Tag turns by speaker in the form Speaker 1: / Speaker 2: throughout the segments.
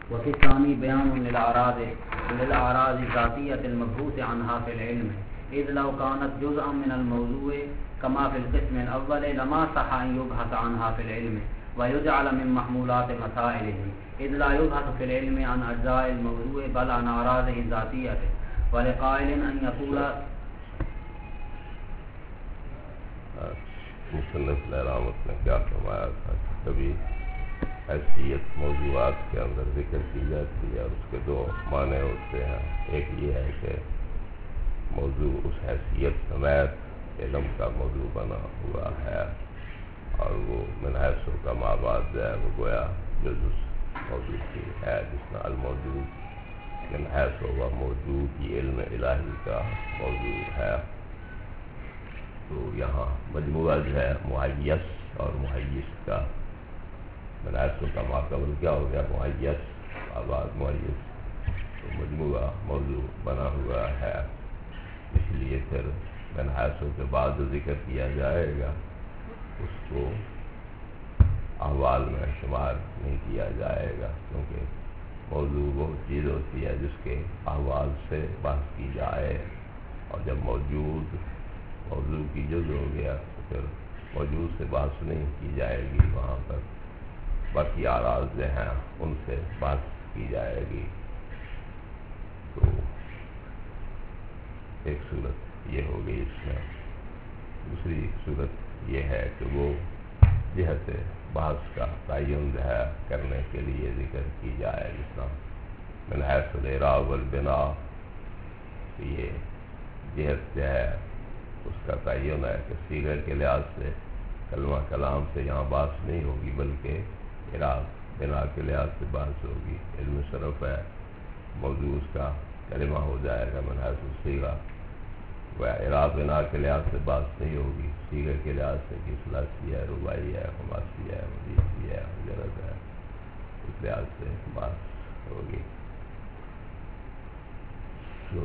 Speaker 1: وفي الثاني بيان للأعراض الذاتية المبحوث عنها في العلم، إذ لو كانت جزءا من الموضوع كما في القسم الأول لما صح أن يبحث عنها في العلم ويجعل من محمولات مسائله، إذ لا يبحث في العلم عن أجزاء الموضوع بل عن أعراضه الذاتية. ولقائل أن يقول
Speaker 2: مصنف علامت نے کیا فرمایا تھا کہ کبھی حیثیت موضوعات کے اندر ذکر کی جاتی ہے اور اس کے دو معنی ہوتے ہیں. ایک یہ ہے کہ موضوع اس حیثیت سمیت علم کا موضوع بنا ہوا ہے اور وہ من حیث کا مابعد جو ہے وہ گویا جزء موضوع کی ہے، جس میں الموجود من حیث و موجود یہ علم الہی کا موضوع ہے. تو یہاں مجموعہ جو ہے معیس اور محیث کا، من حیث کا ماقبل کیا ہو گیا معیس، آباد معیس، تو مجموعہ موضوع بنا ہوا ہے. اس لیے پھر من حیث کے بعد جو ذکر کیا جائے گا اس کو احوال میں شمار نہیں کیا جائے گا، کیونکہ موضوع وہ چیز ہوتی ہے جس کے احوال سے بحث کی جائے، اور جب موضوع کی جز ہو گیا تو پھر موجود سے بحث نہیں کی جائے گی، وہاں پر باقی اعراض جو ہیں ان سے بحث کی جائے گی. تو ایک صورت یہ ہو گئی اس میں. دوسری صورت یہ ہے کہ وہ جہت بحث کا تعین ہے کرنے کے لیے ذکر کی جائے، جس طرح من حیث الاعراب والبنا، یہ جہت جو ہے اس کا تعین ہے کہ صیغے کے لحاظ سے کلمہ کلام سے یہاں بحث نہیں ہوگی بلکہ اعراب بنا کے لحاظ سے بحث ہوگی. علم صرف ہے، موضوع اس کا کلمہ ہو جائے گا من حیث الصیغہ، وہ اعراب بنا کے لحاظ سے بحث نہیں ہوگی، صیغے کے لحاظ سے کہ ثلاثی ہے، رباعی ہے، خماسی ہے، مزیدی ہے، مجرد ہے، اس لحاظ سے بحث ہوگی. تو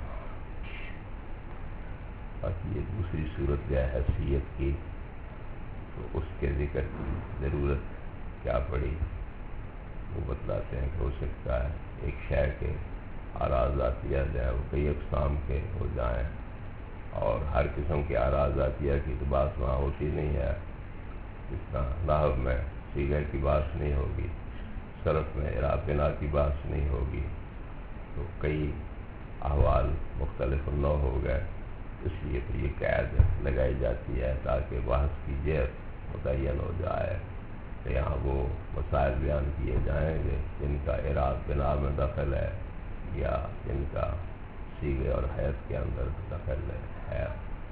Speaker 2: باقی یہ دوسری صورت جو ہے حیثیت کی، تو اس کے ذکر کی ضرورت کیا پڑی وہ بتلاتے ہیں کہ ہو سکتا ہے ایک شے کے اعراض ذاتیہ جو ہے وہ کئی اقسام کے ہو جائیں، اور ہر قسم کے اعراض ذاتیہ کی تو بات وہاں ہوتی نہیں ہے. جس طرح نحو میں صیغہ کی بات نہیں ہوگی، صرف میں اعراب بنا کی بات نہیں ہوگی، تو کئی احوال مختلف نوع ہو گئے. اس لیے تو یہ قید لگائی جاتی ہے تاکہ بحث کی جہت متعین ہو جائے کہ یہاں وہ مسائل بیان کیے جائیں گے جن کا اعراب بنا میں دخل ہے یا جن کا صیغے اور حیث کے اندر دخل ہے.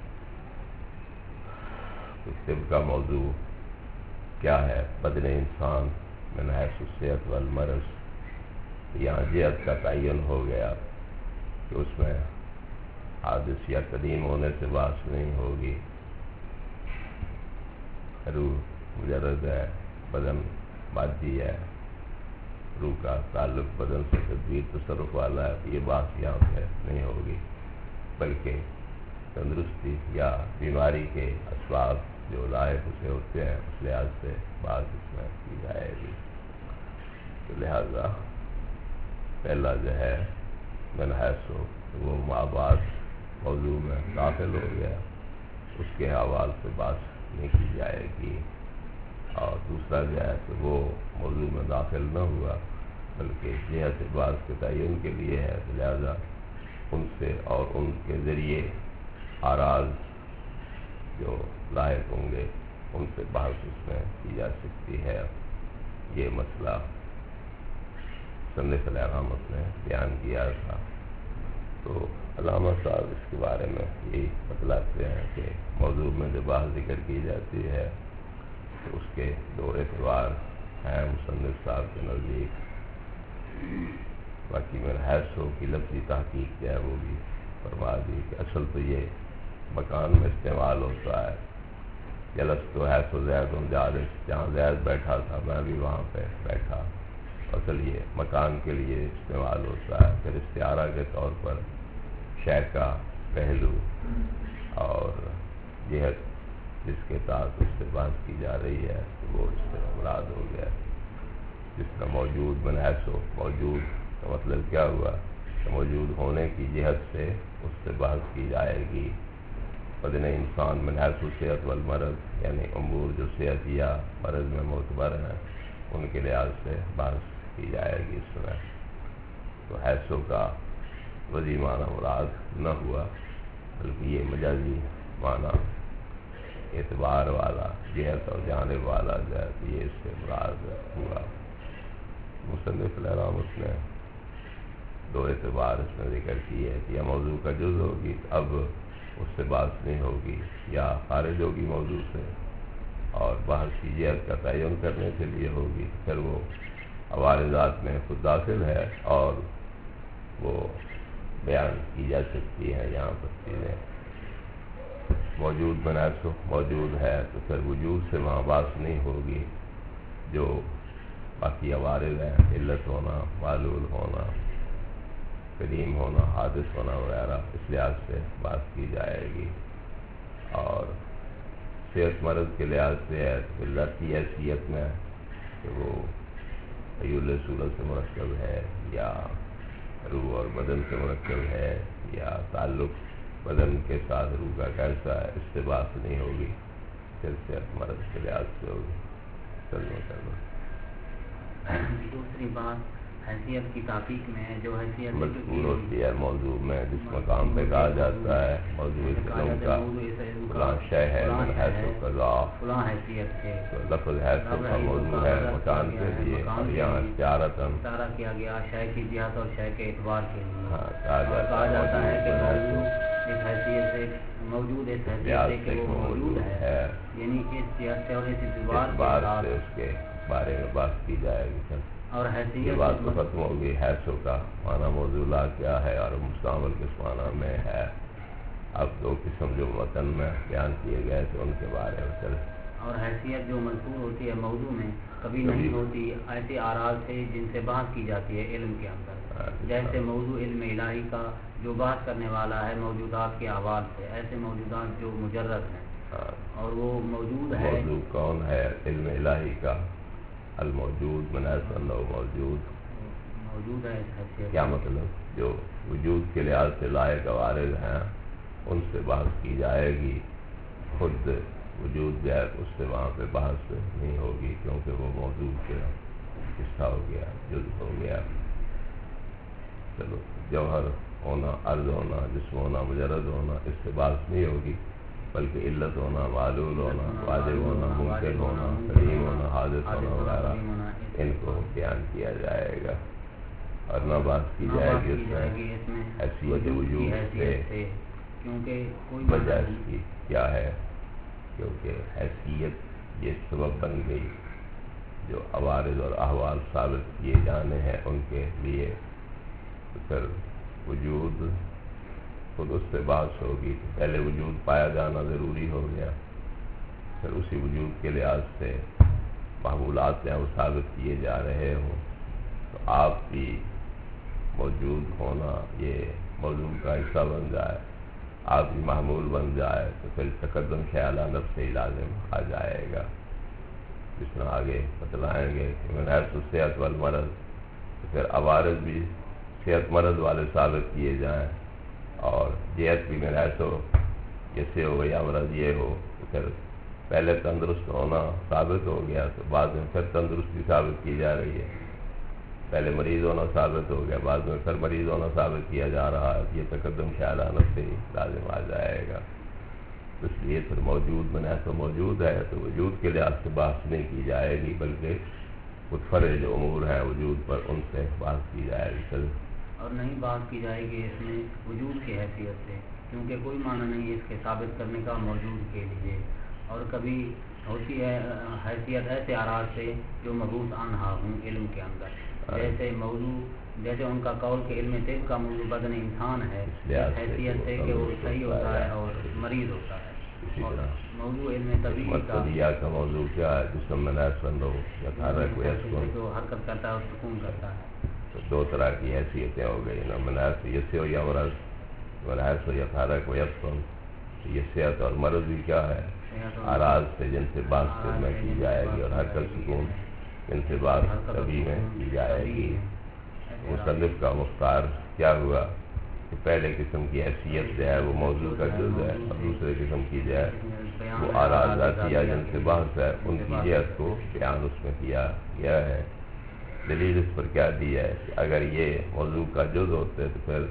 Speaker 2: تو طب کا موضوع کیا ہے؟ بدن انسان من حیث الصحت والمرض. یہاں جہت کا تعین ہو گیا کہ اس میں حادث یا قدیم ہونے سے بحث نہیں ہوگی، روح مجرد ہے، بدن مادی ہے، روح کا تعلق بدن سے تدبیر تصرف والا ہے، یہ بات یہاں پہ نہیں ہوگی، بلکہ تندرستی یا بیماری کے اسباب جو لاحق اسے ہوتے ہیں اس لحاظ سے بات اس میں کی جائے گی. تو لہذا پہلا جو ہے من حیث وہ مابعد موضوع میں داخل ہو گیا، اس کے حوال سے بات نہیں کی جائے گی. اور دوسرا جو ہے کہ وہ موضوع میں داخل نہ ہوا بلکہ جہت بات کے تعین کے لیے ہے، لہذا ان سے اور ان کے ذریعے اعراض جو لاحق ہوں گے ان سے بحث اس میں کی جا سکتی ہے. یہ مسئلہ مصنف علامت نے بیان کیا تھا. تو علامہ صاحب اس کے بارے میں یہی بتلاتے ہیں کہ موضوع میں جو بحث ذکر کی جاتی ہے تو اس کے دو اعتبار ہیں مصنف صاحب کے نزدیک. باقی من حیث کی لفظی تحقیق جو ہے وہ بھی فرما دی کہ اصل تو یہ مکان میں استعمال ہوتا ہے. جلست تو حیث و زید جالس، جہاں زید بیٹھا تھا میں بھی وہاں پہ بیٹھا، اصل یہ مکان کے لیے استعمال ہوتا ہے. پھر استعارہ کے طور پر شے کا پہلو اور جہت جس کے ساتھ اس سے بات کی جا رہی ہے تو وہ اس سے مراد ہو گیا. جس کا موجود منحص ہو. موجود کا مطلب کیا ہوا کہ موجود ہونے کی جہت سے اس سے بحث کی جائے گی. بدن انسان من حیث صحت والمرض یعنی امور جو صحت یا مرض میں معتبر ہیں ان کے لحاظ سے بحث کی جائے گی اس میں. تو حیثوں کا وضعی معنی مراد نہ ہوا بلکہ یہ مجازی معنی اعتبار والا جہت اور جانب والا جہت یہ اس سے مراد ہوا. مصنف علیہ رحمۃ نے دو اعتبار اس میں ذکر کی ہے کہ یا موضوع کا جز ہوگی اب اس سے بات نہیں ہوگی یا خارج ہوگی موضوع سے اور بحث کی جہت کا تعین کرنے کے لیے ہوگی پھر وہ عوارضات میں خود داخل ہے اور وہ بیان کی جا سکتی ہے. یہاں پر چیزیں موجود منحص موجود ہے تو پھر وجود سے وہاں بات نہیں ہوگی. جو باقی عوارض ہیں علت ہونا معلول ہونا قدیم ہونا حادث ہونا وغیرہ اس لحاظ سے بات کی جائے گی. اور صحت مرض کے لحاظ سے علت کی حیثیت میں کہ وہ ایول صورت سے مرکب ہے یا روح اور بدن سے مرکب ہے یا تعلق بدن کے ساتھ روح کا کیسا ہے اس سے بات نہیں ہوگی. پھر صحت مرض کے لحاظ سے ہوگی. چلو
Speaker 1: دوسری بات حیثیت کی تحقیق میں ہے جو حیثیت
Speaker 2: مذکور ہوتی ہے موضوع میں جس مقام پہ کہا جاتا ہے موضوع علم کا فلاں شے ہے
Speaker 1: فلاں حیثیت ہے
Speaker 2: تو لفظ حیثیت کا موضوع ہے مکان کے لیے اور یہاں
Speaker 1: اشارہ کیا گیا شے کی جہت اور شے کے اعتبار کے لیے
Speaker 2: کہا
Speaker 1: جاتا ہے کہ موضوع اس حیثیت سے موجود اس حیثیت سے کہ وہ موجود ہے یعنی اس جہت سے اور اس اعتبار
Speaker 2: سے اس کے بارے میں بات کی جائے گی.
Speaker 1: اور حیثیت
Speaker 2: بات تو ختم ہوگی حیثوں کا معنی موضوع کیا ہے اور مستعمل کس معنی میں ہے. اب دو قسم جو وطن میں بیان کیے گئے تھے ان کے بارے میں چلے.
Speaker 1: اور حیثیت جو مذکور ہوتی ہے موضوع میں کبھی نہیں ہوتی ایسے اعراض سے جن سے بحث کی جاتی ہے علم کے اندر. جیسے موضوع علم الہی کا جو بحث کرنے والا ہے موجودات کے احوال سے ایسے موجودات جو مجرد ہیں اور وہ موجود ہے.
Speaker 2: موضوع کون ہے علم الہی کا الموجود منحص موجود
Speaker 1: ہے.
Speaker 2: کیا مطلب جو وجود کے لحاظ سے لائق عوارض ہیں ان سے بحث کی جائے گی. خود وجود جو ہے اس سے وہاں پہ بحث نہیں ہوگی کیونکہ وہ موجود کے حصہ ہو گیا جز ہو گیا. چلو جوہر ہونا عرض ہونا جسم ہونا مجرد ہونا اس سے بحث نہیں ہوگی بلکہ علت ہونا معلول ہونا واجب ہونا ممکن ہونا قدیم ہونا حادث ہونا وغیرہ ان کو بیان کیا جائے گا. اور نہ بات کی جائے گی اس میں حیثیت وجود سے وجہ اس کی کیا ہے کیونکہ حیثیت یہ سبب بن گئی جو عوارض اور احوال ثابت کیے جانے ہیں ان کے لیے. تو پھر وجود خود اس سے بحث ہوگی. پہلے وجود پایا جانا ضروری ہو گیا پھر اسی وجود کے لحاظ سے معمولات ہیں وہ ثابت کیے جا رہے ہوں تو آپ بھی موجود ہونا یہ موضوع کا حصہ بن جائے آپ بھی معمول بن جائے تو پھر تقدم خیال نفس سے ہی لازم آ جائے گا. جس میں آگے بتلائیں گے کہ من حیث صحت والمرض تو پھر عوارض بھی صحت مرض والے ثابت کیے جائیں اور جہت بھی من حیث ہو جیسے ہو یا مرض یہ ہو تو پھر پہلے تندرست ہونا ثابت ہو گیا تو بعد میں پھر تندرستی ثابت کی جا رہی ہے. پہلے مریض ہونا ثابت ہو گیا بعد میں پھر مریض ہونا ثابت کیا جا رہا ہے. یہ تقدم خیالانت سے ہی لازم آ جائے گا. اس لیے پھر موجود من حیث موجود ہے تو وجود کے لحاظ سے بحث نہیں کی جائے گی بلکہ خود فرع جو امور ہیں وجود پر ان سے بحث کی جائے گی.
Speaker 1: اور نہیں بات کی جائے گی اس میں وجود کی حیثیت سے کیونکہ کوئی معنی نہیں اس کے ثابت کرنے کا موجود کے لیے. اور کبھی ہوتی ہے حیثیت ایسے اعراض سے جو مبعوث عنہا ہوں علم کے اندر جیسے موضوع جیسے ان کا قول کے علم طب کا موضوع بدن انسان ہے حیثیت سے کہ وہ صحیح ہوتا ہے اور مریض ہوتا ہے. اور موضوع علم طبیعی
Speaker 2: کا موضوع کیا ہے جسم میں
Speaker 1: جو حرکت کرتا ہے اور سکون کرتا ہے.
Speaker 2: تو دو طرح کی حیثیتیں ہو گئی نا منحص یس و یا مرض منحص و یتحرک و یسکن. یہ صحت اور مرض بھی کیا ہے اعراض سے جن سے بات میں کی جائے گی اور حرکت سکون ان سے بات کبھی میں کی جائے گی۔ مصنف کا مختار کیا ہوا کہ پہلے قسم کی حیثیت جو ہے وہ موضوع کا جز ہے، اور دوسرے قسم کی جو ہے وہ آراء ذاتیہ جن سے بحث ہے، ان کی جہت کو بیان اس میں کیا گیا ہے۔ دلیل اس پر کیا دی ہے کہ اگر یہ موضوع کا جز ہوتے تو پھر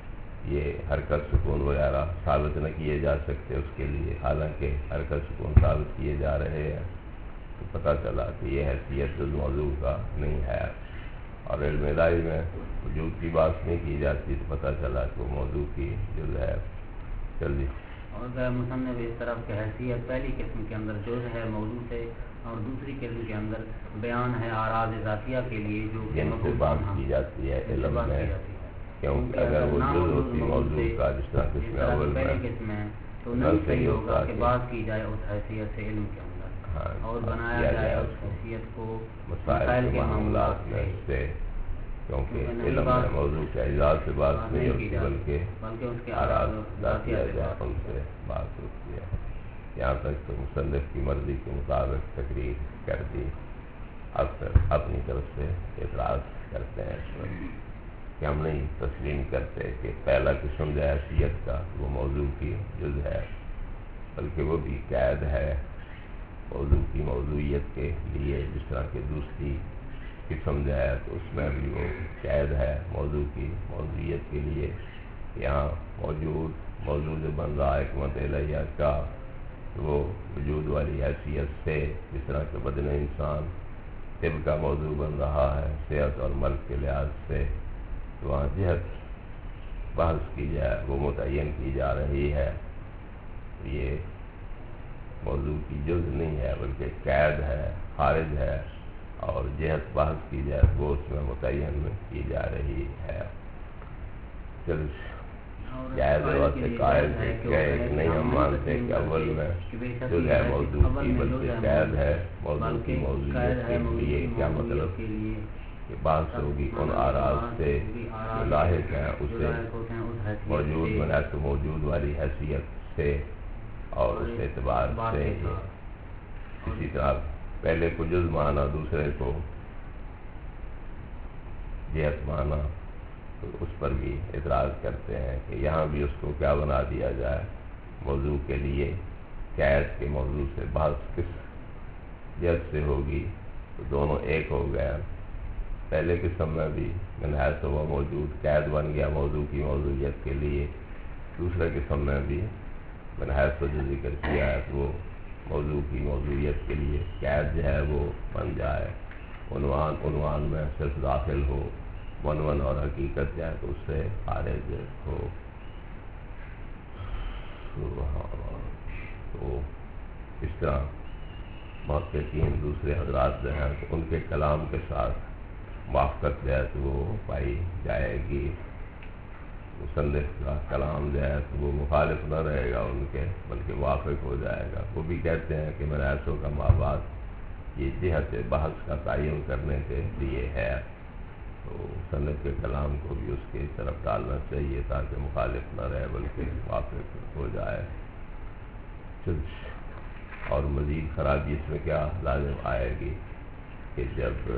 Speaker 2: یہ حرکت سکون وغیرہ ثابت نہ کیے جا سکتے اس کے لیے، حالانکہ حرکت سکون ثابت کیے جا رہے ہیں، تو پتہ چلا کہ یہ حیثیت جز موضوع کا نہیں ہے۔ اور علم الہی میں وجود کی بات نہیں کی جاتی تو پتہ چلا کہ وہ موضوع کی جز ہے۔ چلیے،
Speaker 1: اور مصنف اس طرف کہ حیثیت پہلی قسم کے اندر جز ہے موضوع سے، اور دوسری قسم کے اندر بیان ہے اعراض ذاتیہ کے لیے جو
Speaker 2: جن سے بات کی جاتی ہے علم میں، کیونکہ اگر وہ جز ہوتی موضوع کا جس طرح قسم اول میں
Speaker 1: پہلی قسم ہے تو نہیں صحیح ہوگا کہ بات کی جائے اس حیثیت سے علم کے اندر، اور بنایا جائے اس حیثیت کو مسائل کے معاملات
Speaker 2: میں سے، کیونکہ علم میں موضوع کے اعزاز سے بات نہیں ہوتی بلکہ
Speaker 1: اس کے
Speaker 2: اعراض ذاتیہ ان سے بات ہوتی ہے۔ یہاں تک تو مصنف کی مرضی کے مطابق تقریر کر دی، اب پھر اپنی طرف سے اعتراض کرتے ہیں اس پر کہ ہم نہیں تسلیم کرتے کہ پہلا قسم جو ہے حیثیت کا وہ موضوع کی جز ہے، بلکہ وہ بھی قید ہے موضوع کی موضوعیت کے لیے، جس طرح کہ دوسری قسم جو ہے تو اس میں بھی وہ قید ہے موضوع کی موضوعیت کے لیے۔ یہاں موضوع جو بن رہا ہے حکمت الہیہ کا، وہ وجود والی حیثیت سے، جس طرح کہ بدن انسان طب کا موضوع بن رہا ہے صحت اور مرض کے لحاظ سے، تو وہاں جہت بحث کی جائے وہ متعین کی جا رہی ہے۔ یہ موضوع کی جز نہیں ہے بلکہ قید ہے، خارج ہے، اور جہت بحث کی جائے وہ اس میں متعین کی جا رہی ہے۔ چل جائز وقت قائد ہے کہ نہیں ہم مانتے کہ اول میں جز ہے موضوع کی بلکہ قید ہے موضوع کی موضوعیت کے لیے۔ کیا مطلب کہ بحث ہوگی ان آراز سے جو لاحق ہیں اسے موجود بنا تو موجود والی حیثیت سے اور اس اعتبار سے۔ اسی طرح پہلے کو جز مانا، دوسرے کو جہت مانا، تو اس پر بھی اعتراض کرتے ہیں کہ یہاں بھی اس کو کیا بنا دیا جائے موضوع کے لیے قید کے موضوع سے بحث کس جہت سے ہوگی، تو دونوں ایک ہو گیا۔ پہلے قسم میں بھی من حیث وہ موجود قید بن گیا موضوع کی موضوعیت کے لیے، دوسرے قسم میں بھی من حیث جو ذکر کیا ہے وہ موضوع کی موضوعیت کے لیے قید جو ہے وہ بن جائے، عنوان میں صرف داخل ہو، عنوان اور حقیقت جو ہے تو اس سے خارج ہو۔ تو اس طرح محققین دوسرے حضرات جو ہیں تو ان کے کلام کے ساتھ موافقت جو ہے تو وہ پائی جائے گی۔ مصنف کا کلام جو ہے تو وہ مخالف نہ رہے گا ان کے، بلکہ موافق ہو جائے گا۔ وہ بھی کہتے ہیں کہ مناسب کا مابعد یہ جہت بحث کا تعین کرنے کے لیے ہے، تو مصنف کے کلام کو بھی اس کی طرف ڈالنا چاہیے تاکہ مخالف نہ رہے بلکہ موافق ہو جائے۔ اور مزید خرابی اس میں کیا لازم آئے گی کہ جب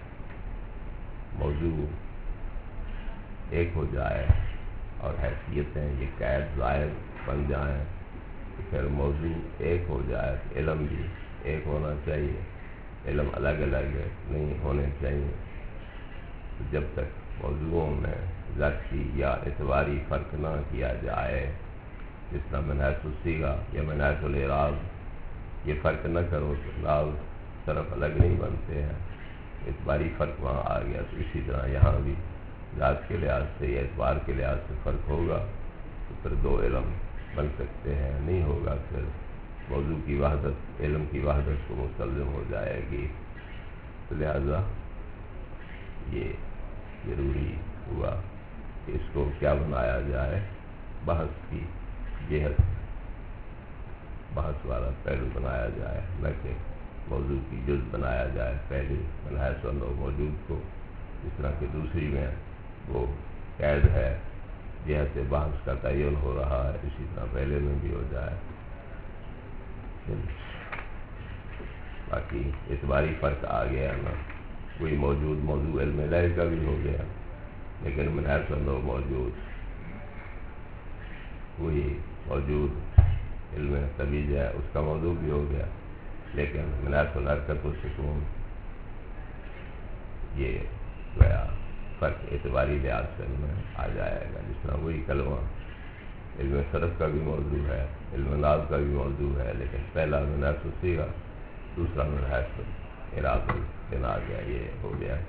Speaker 2: موضوع ایک ہو جائے اور حیثیتیں یہ قید ظاہر بن جائیں، تو پھر موضوع ایک ہو جائے، علم بھی ایک ہونا چاہیے، علم الگ الگ نہیں ہونے چاہیے۔ تو جب تک موضوعوں میں ذاتی یا اعتباری فرق نہ کیا جائے، جس طرح من حیث الصیغہ یا من حیث الاعراب یہ فرق نہ کرو تو لفظ طرف الگ نہیں بنتے ہیں، اعتباری فرق وہاں آ گیا، تو اسی طرح یہاں بھی ذات کے لحاظ سے یا اعتبار کے لحاظ سے فرق ہوگا تو پھر دو علم بن سکتے ہیں، نہیں ہوگا پھر موضوع کی وحدت علم کی وحدت کو مستلزم ہو جائے گی۔ تو لہذا یہ ضروری ہوا کہ اس کو کیا بنایا جائے، بحث کی جہت، بحث والا پہلو بنایا جائے، نہ کہ موضوع کی جز بنایا جائے پہلے من حیث موجود کو، جس طرح کہ دوسری میں وہ قید ہے جہت بحث کا تعین ہو رہا ہے، اسی طرح پہلے میں بھی ہو جائے۔ باقی اعتباری فرق آ گیا نا، کوئی موجود موضوع علم لہ کا بھی ہو گیا، لیکن من حیث انہ موجود وہی موجود علم طبیع جو ہے اس کا موضوع بھی ہو گیا، لیکن من حیث الحرکت و سکون یہ گویا فرق اعتباری لحاظ سے میں آ جائے گا۔ جس طرح وہی کلمہ علم صرف کا بھی موضوع ہے، علم ناز کا بھی موضوع ہے، لیکن پہلا من حیث الصیغہ، دوسرا من حیث اعراب البنا جو ہے یہ ہو گیا۔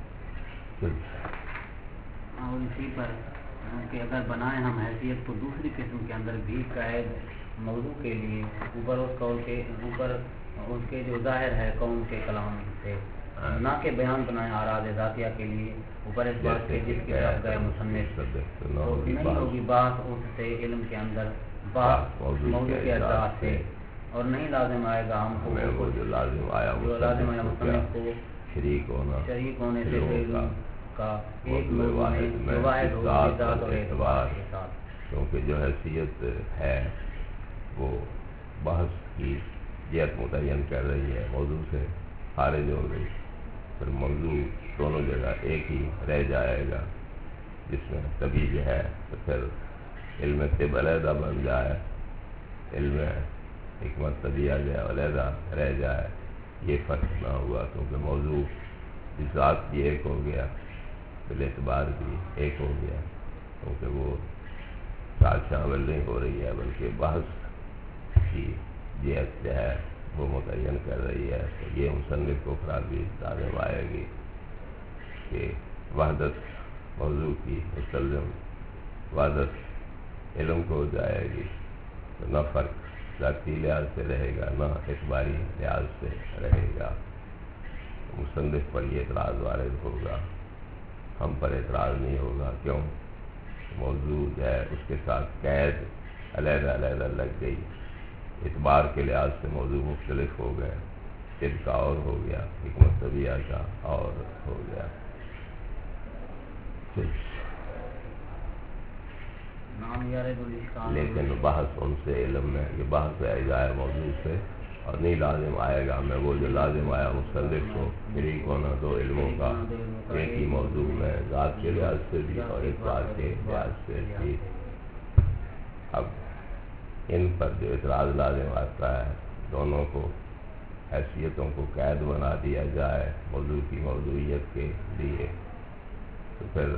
Speaker 1: اور اسی پر کہ اگر بنائیں ہم حیثیت کو دوسری قسم کے اندر بھی قید موضوع کے لیے اوپر اس قول کے اوپر اس کے جو ظاہر ہے قوم کے کلام سے، نہ کہ بیان بنائیں اعراض ذاتیہ کے لیے اوپر اس بات کے جس کی طرف گئے مصنف، تو نہیں ہوگی بات اس سے علم کے اندر بات موضوع کے اجزاء سے، اور نہیں لازم آئے گا ہم کو
Speaker 2: وہ جو لازم آیا
Speaker 1: مصنف کو
Speaker 2: شریک ہونے
Speaker 1: سے علم کا ایک موضوع میں واحد ہو ذات اور اعتبار کے ساتھ،
Speaker 2: کیونکہ جو حیثیت ہے وہ بحث کی جہت متعین کر رہی ہے، موضوع سے خارج ہو گئی، پھر موضوع دونوں جگہ ایک ہی رہ جائے گا، جس میں طبیع جو ہے تو پھر علم طب علیحدہ بن جائے، علم حکمت طبیعہ جو ہے علیحدہ رہ جائے، یہ فرق نہ ہوا، کیونکہ موضوع اس ذات بھی ایک ہو گیا، بالاعتبار بھی ایک ہو گیا، کیونکہ وہ ساتھ شامل نہیں ہو رہی ہے بلکہ بحث کی جہت جو ہے وہ متعین کر رہی ہے۔ تو یہ مصنف کو خرابی لازم آئے گی کہ وحدت موضوع کی مستلزم وحدت علم کو ہو جائے گی، تو نہ فرق ذاتی لحاظ سے رہے گا نہ اعتباری لحاظ سے رہے گا۔ مصنف پر یہ اعتراض وارد ہوگا، ہم پر اعتراض نہیں ہوگا، کیوں؟ موضوع جو ہے اس کے ساتھ قید علیحدہ علیحدہ لگ گئی، اعتبار کے لحاظ سے موضوع مختلف ہو گئے، طب کا اور ہو گیا، حکمت طبیعہ کا اور ہو گیا۔ لیکن بحث ان سے علم میں یہ بحث ہے اجزائے موضوع سے، اور نہیں لازم آئے گا میں وہ جو لازم آیا مصنف کو شریک ہونا دو علموں کا ایک ہی موضوع میں، ذات کے لحاظ سے بھی اور اعتبار کے لحاظ سے بھی۔ اب ان پر جو اعتراض لازم آتا ہے، دونوں کو حیثیتوں کو قید بنا دیا جائے موضوع کی موضوعیت کے لیے، تو پھر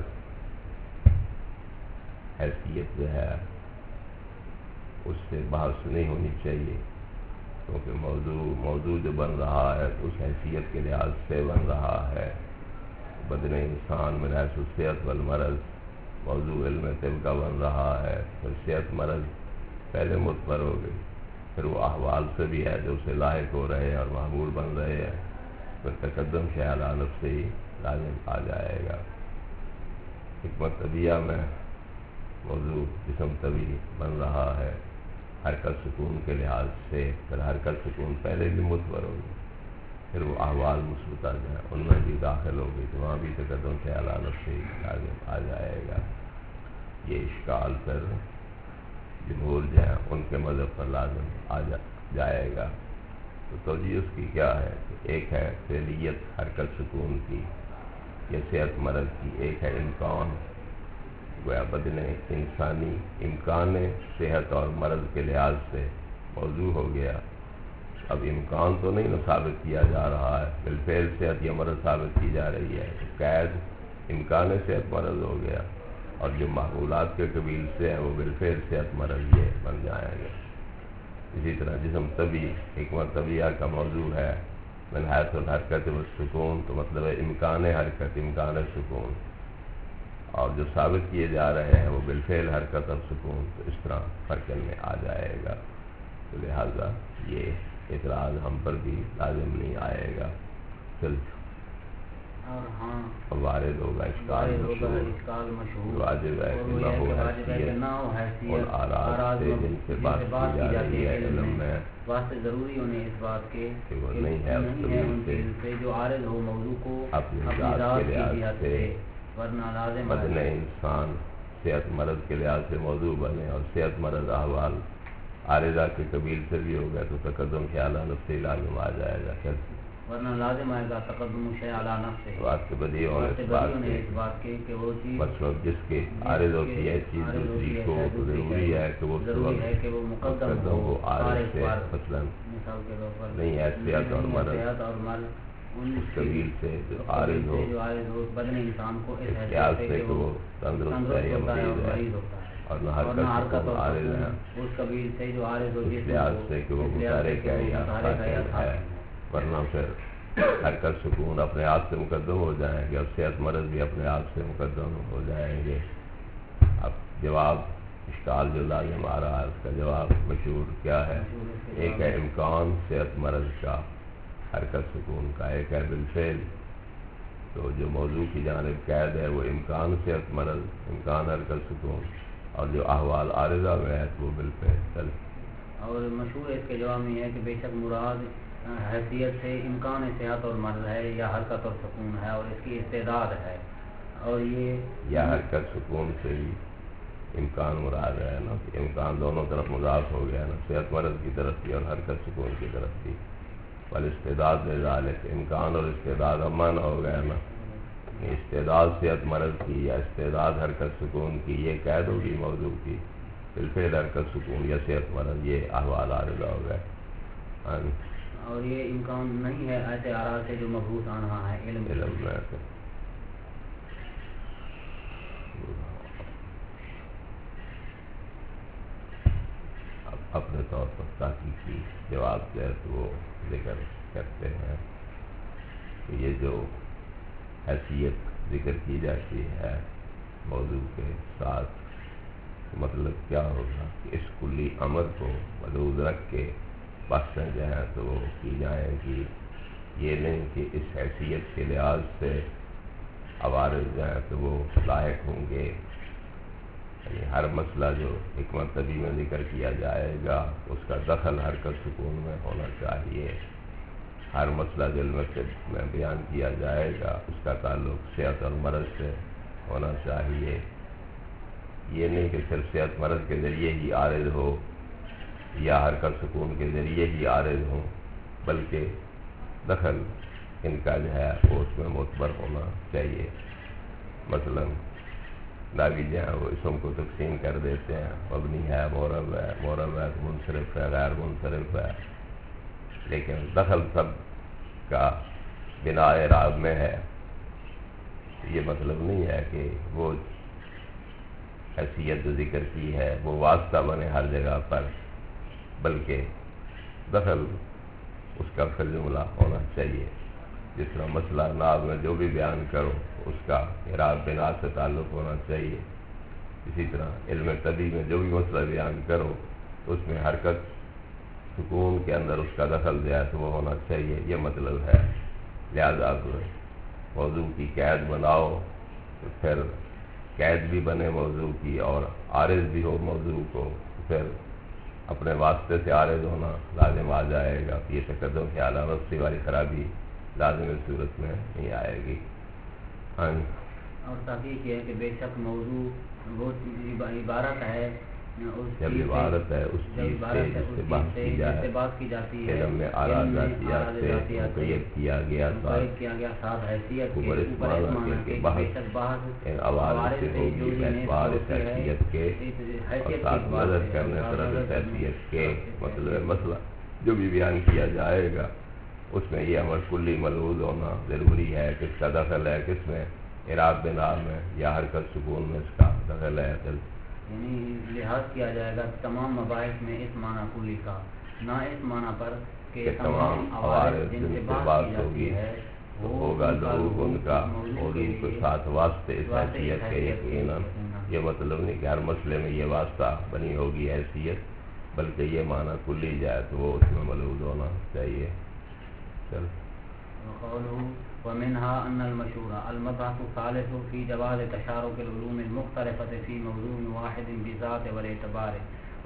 Speaker 2: حیثیت جو ہے اس سے بحث نہیں ہونی چاہیے، کیونکہ موضوع جو بن رہا ہے اس حیثیت کے لحاظ سے بن رہا ہے۔ بدن انسان من حیث الصحت والمرض موضوع علم طب کا بن رہا ہے، پھر صحت مرض پہلے متبر ہو گئی، پھر وہ احوال سے بھی ہے جو اسے لاحق ہو رہے ہیں اور معمول بن رہے ہیں، پھر تقدم سے حالانت سے ہی لازم آ جائے گا۔ حکمت طبیعہ میں موضوع جسم طبیعی بن رہا ہے حرکت سکون کے لحاظ سے، پھر حرکت سکون پہلے بھی متبر ہوگی، پھر وہ احوال مثبتہ جو ہے ان میں بھی داخل ہوگی، تو وہاں بھی تقدم سے حالانت سے ہی لازم آ جائے گا۔ یہ اشکال پھر جمہور جو ہیں ان کے مذہب پر لازم آ جائے گا۔ تو توجیہ اس کی کیا ہے کہ ایک ہے فعلیت حرکت سکون کی یا صحت مرض کی، ایک ہے امکان، گویا بدن انسانی امکان صحت اور مرض کے لحاظ سے موضوع ہو گیا۔ اب امکان تو نہیں ثابت کیا جا رہا ہے، بالفعل صحت یا مرض ثابت کی جا رہی ہے، قید امکان صحت مرض ہو گیا، اور جو معقولات کے قبیل سے ہیں وہ بالفعل صحت مرض یہ بن جائیں گے۔ اسی طرح جسم طبی حکمت طبیعہ کا موضوع ہے من حیث الحرکت والسکون، تو مطلب ہے امکان حرکت امکان سکون، اور جو ثابت کیے جا رہے ہیں وہ بالفعل حرکت اور سکون، تو اس طرح فرق میں آ جائے گا، تو لہذا یہ اعتراض ہم پر بھی لازم نہیں آئے گا۔
Speaker 1: اور ہاں
Speaker 2: وارد ہوگا اشکال مشہور، واجب ہے کہ نہ ہو حیثیت اور آراز سے جن سے بات کی جا رہی ہے علم میں،
Speaker 1: واسطے ضروری انہیں اس بات کے
Speaker 2: کہ وہ نہیں ہے اس
Speaker 1: سے جو عارض ہو موضوع کو
Speaker 2: اپنی ذات کے لحاظ سے،
Speaker 1: ورنہ لازم
Speaker 2: بدن انسان صحت مرض کے لحاظ سے موضوع بنے اور صحت مرض احوال عارضہ کے قبیل سے بھی ہوگا تو تقدم خیال نفس سے لازم آ جائے گا، پھر
Speaker 1: ورنہ لازم آئے گا تقدم شیء علی نفس سے،
Speaker 2: بات سے بدی اور اس
Speaker 1: بات کے کہ وہ چیز
Speaker 2: مطلب جس کے عارض ہوتی ہے چیز دوسری کو ضروری ہے کہ وہ مقدم ہو عارض سے، مثلاً نہیں ہے صحت اور مرض اس قبیل سے جو عارض ہو
Speaker 1: بدن انسان کو اس
Speaker 2: خیال سے کہ وہ تندرست ہے یا مریض ہے، اور نہ حرکت اور عارض ہے
Speaker 1: اس قبیل سے جو عارض ہو
Speaker 2: اس لحاظ سے کہ وہ متحرک ہے یا ساکن ہے، ورنہ پھر حرکت سکون اپنے آپ سے مقدم ہو جائیں گے اور صحت مرض بھی اپنے آپ سے مقدم ہو جائیں گے۔ اب جواب اشکال جو لازم آ رہا ہے اس کا جواب مشہور کیا ہے؟ ایک ہے امکان صحت مرض کا، حرکت سکون کا، ایک ہے بالفعل۔ تو جو موضوع کی جانب قید ہے وہ امکان صحت مرض، امکان حرکت سکون، اور جو احوال عارضہ میں ہے وہ بالفعل۔
Speaker 1: اور مشہور اس کے جواب میں ہے کہ بے شک مراد حیثیت سے امکان صحت اور مرض ہے یا حرکت اور سکون ہے، اور اس کی استعداد ہے، اور یہ
Speaker 2: یا حرکت سکون سے ہی امکان مراد ہے نا، امکان دونوں طرف مضاف ہو گیا نا، صحت مرض کی طرف بھی اور حرکت سکون کی طرف بھی، بل استعداد میں ذالک امکان اور استعداد امان ہو گیا نا، استعداد صحت مرض کی یا استعداد حرکت سکون کی یہ قید ہوگی موضوع کی، بالفعل حرکت سکون یا صحت مرض یہ احوال عارضہ ہو گئے۔
Speaker 1: اور یہ امکان نہیں ہے ایسے آراز سے جو مبعوث آنا ہے علم
Speaker 2: میں سے۔ اب اپنے طور پر تحقیقی جواب جو ہے تو وہ ذکر کرتے ہیں کہ یہ جو حیثیت ذکر کی جاتی ہے موضوع کے ساتھ، مطلب کیا ہوگا کہ اس کلی امر کو ملحوظ رکھ کے بحثیں جو ہیں تو وہ کی جائیں گی، یہ نہیں کہ اس حیثیت کے لحاظ سے عوارض جو ہیں تو وہ لاحق ہوں گے، یعنی ہر مسئلہ جو حکمت طبی میں ذکر کیا جائے گا اس کا دخل حرکت سکون میں ہونا چاہیے، ہر مسئلہ جو علم طب میں بیان کیا جائے گا اس کا تعلق صحت اور مرض سے ہونا چاہیے، یہ نہیں کہ صرف صحت مرض کے ذریعے ہی عارض ہو یا حرکت سکون کے ذریعے ہی عارض ہوں، بلکہ دخل ان کا جو ہے وہ اس میں معتبر ہونا چاہیے۔ مثلا ناوی جو ہیں وہ اسم کو تقسیم کر دیتے ہیں، مبنی ہے، معرب ہے، معرب ہے منصرف ہے، غیر منصرف ہے، لیکن دخل سب کا بنا اعراب میں ہے، یہ مطلب نہیں ہے کہ وہ حیثیت جو ذکر کی ہے وہ واسطہ بنے ہر جگہ پر، بلکہ دخل اس کا فی جملہ ہونا چاہیے، جس طرح مسئلہ ناب میں جو بھی بیان کرو اس کا اعراب بنا سے تعلق ہونا چاہیے، اسی طرح علم طبی میں جو بھی مسئلہ بیان کرو تو اس میں حرکت سکون کے اندر اس کا دخل جو ہے تو وہ ہونا چاہیے، یہ مطلب ہے۔ لہذا موضوع کی قید بناؤ تو پھر قید بھی بنے موضوع کی اور عارض بھی ہو موضوع کو، پھر اپنے واسطے سے عارض ہونا لازم آ جائے گا، یہ تقدم خیال نفسی والی خرابی لازم اس صورت میں نہیں آئے گی۔
Speaker 1: اور تحقیق یہ ہے کہ بے شک موضوع وہ عبارت ہے
Speaker 2: جب عبارت ہے اس چیز سے جس سے بات کی جاتی ہے، علم میں اعراض ذاتیات سے مقید کیا گیا
Speaker 1: ساتھ حیثیت
Speaker 2: کے بحث عوارض سے ہوگی اعتبار حیثیت کے اور ساتھ مدد کرنے طرف حیثیت کے، مطلب مسئلہ جو بھی بیان کیا جائے گا اس میں یہ امر کلی ملحوظ ہونا ضروری ہے، کس کا دخل ہے، کس میں اعراب بنا میں یا حرکت سکون میں اس کا دخل ہے،
Speaker 1: یعنی لحاظ کیا جائے گا تمام مباحث میں اس معنی کلی کا، نہ اس معنی پر کہ تمام عوارض جن سے بات ہوگی ہے
Speaker 2: وہ ہوگا ضرور ان کا موضوع کے ساتھ واسطے اس حیثیت کے یقیناً، یہ مطلب نہیں کہ ہر مسئلے میں یہ واسطہ بنی ہوگی حیثیت، بلکہ یہ معنی کلی جائے تو وہ اس میں ملحوظ ہونا چاہیے۔ چل
Speaker 1: ومنها أن المشهور المبحث الثالث في جواز تشارك العلوم المختلفة في موضوع واحد بذات والاعتبار،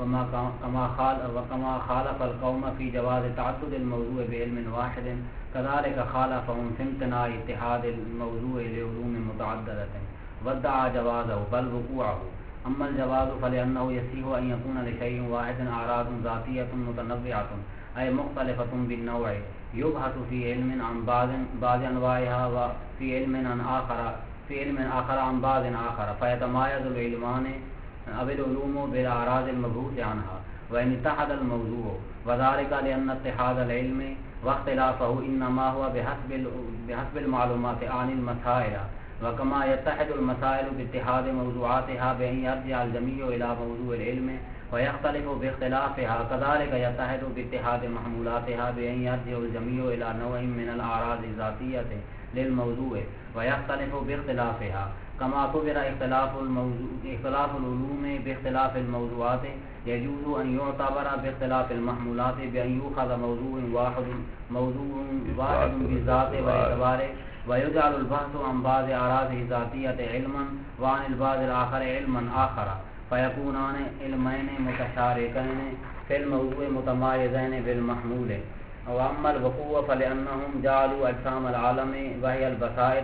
Speaker 1: وكما خالف القوم في جواز تعدد الموضوع بعلم واحد كذلك خالفهم في امتناع اتحاد الموضوع لعلوم متعددة وادعى جوازه بل وقوعه، اما الجواز فلأنه يصح ان يكون لشيء واحد اعراض ذاتية متنوعة اي مختلفة بالنوع يبحث في علم عن بعض انواعها وفي علم عن آخر عن بعض آخر فيتمايز العلمان او العلوم بالاعراض المبحوث عنها وان اتحد الموضوع وذلك لأن اتحاد العلم واختلافه انما هو بحسب المعلومات عن المسائل وكما يتحد المسائل باتحاد موضوعاتها بأن يرجع الجميع إلى موضوع العلم ويختلف باختلافها كذلك يتحد باتحاد محمولاتها بأن يرجع الجميع إلى نوع من الأعراض الذاتية للموضوع ويختلف باختلافها كما اعتبر اختلاف العلوم باختلاف الموضوعات يجوز أن يعتبر باختلاف المحمولات بأن يؤخذ موضوع واحد بالذات واعتباره ويجعل البحث عن بعض أعراضه الذاتية علما وعن البعض الآخر علما آخر فيكونان علمين متشاركين في الموضوع متمايزين بالمحمول وأما الوقوع فلأنهم جعلوا أجسام العالم وهي البسائط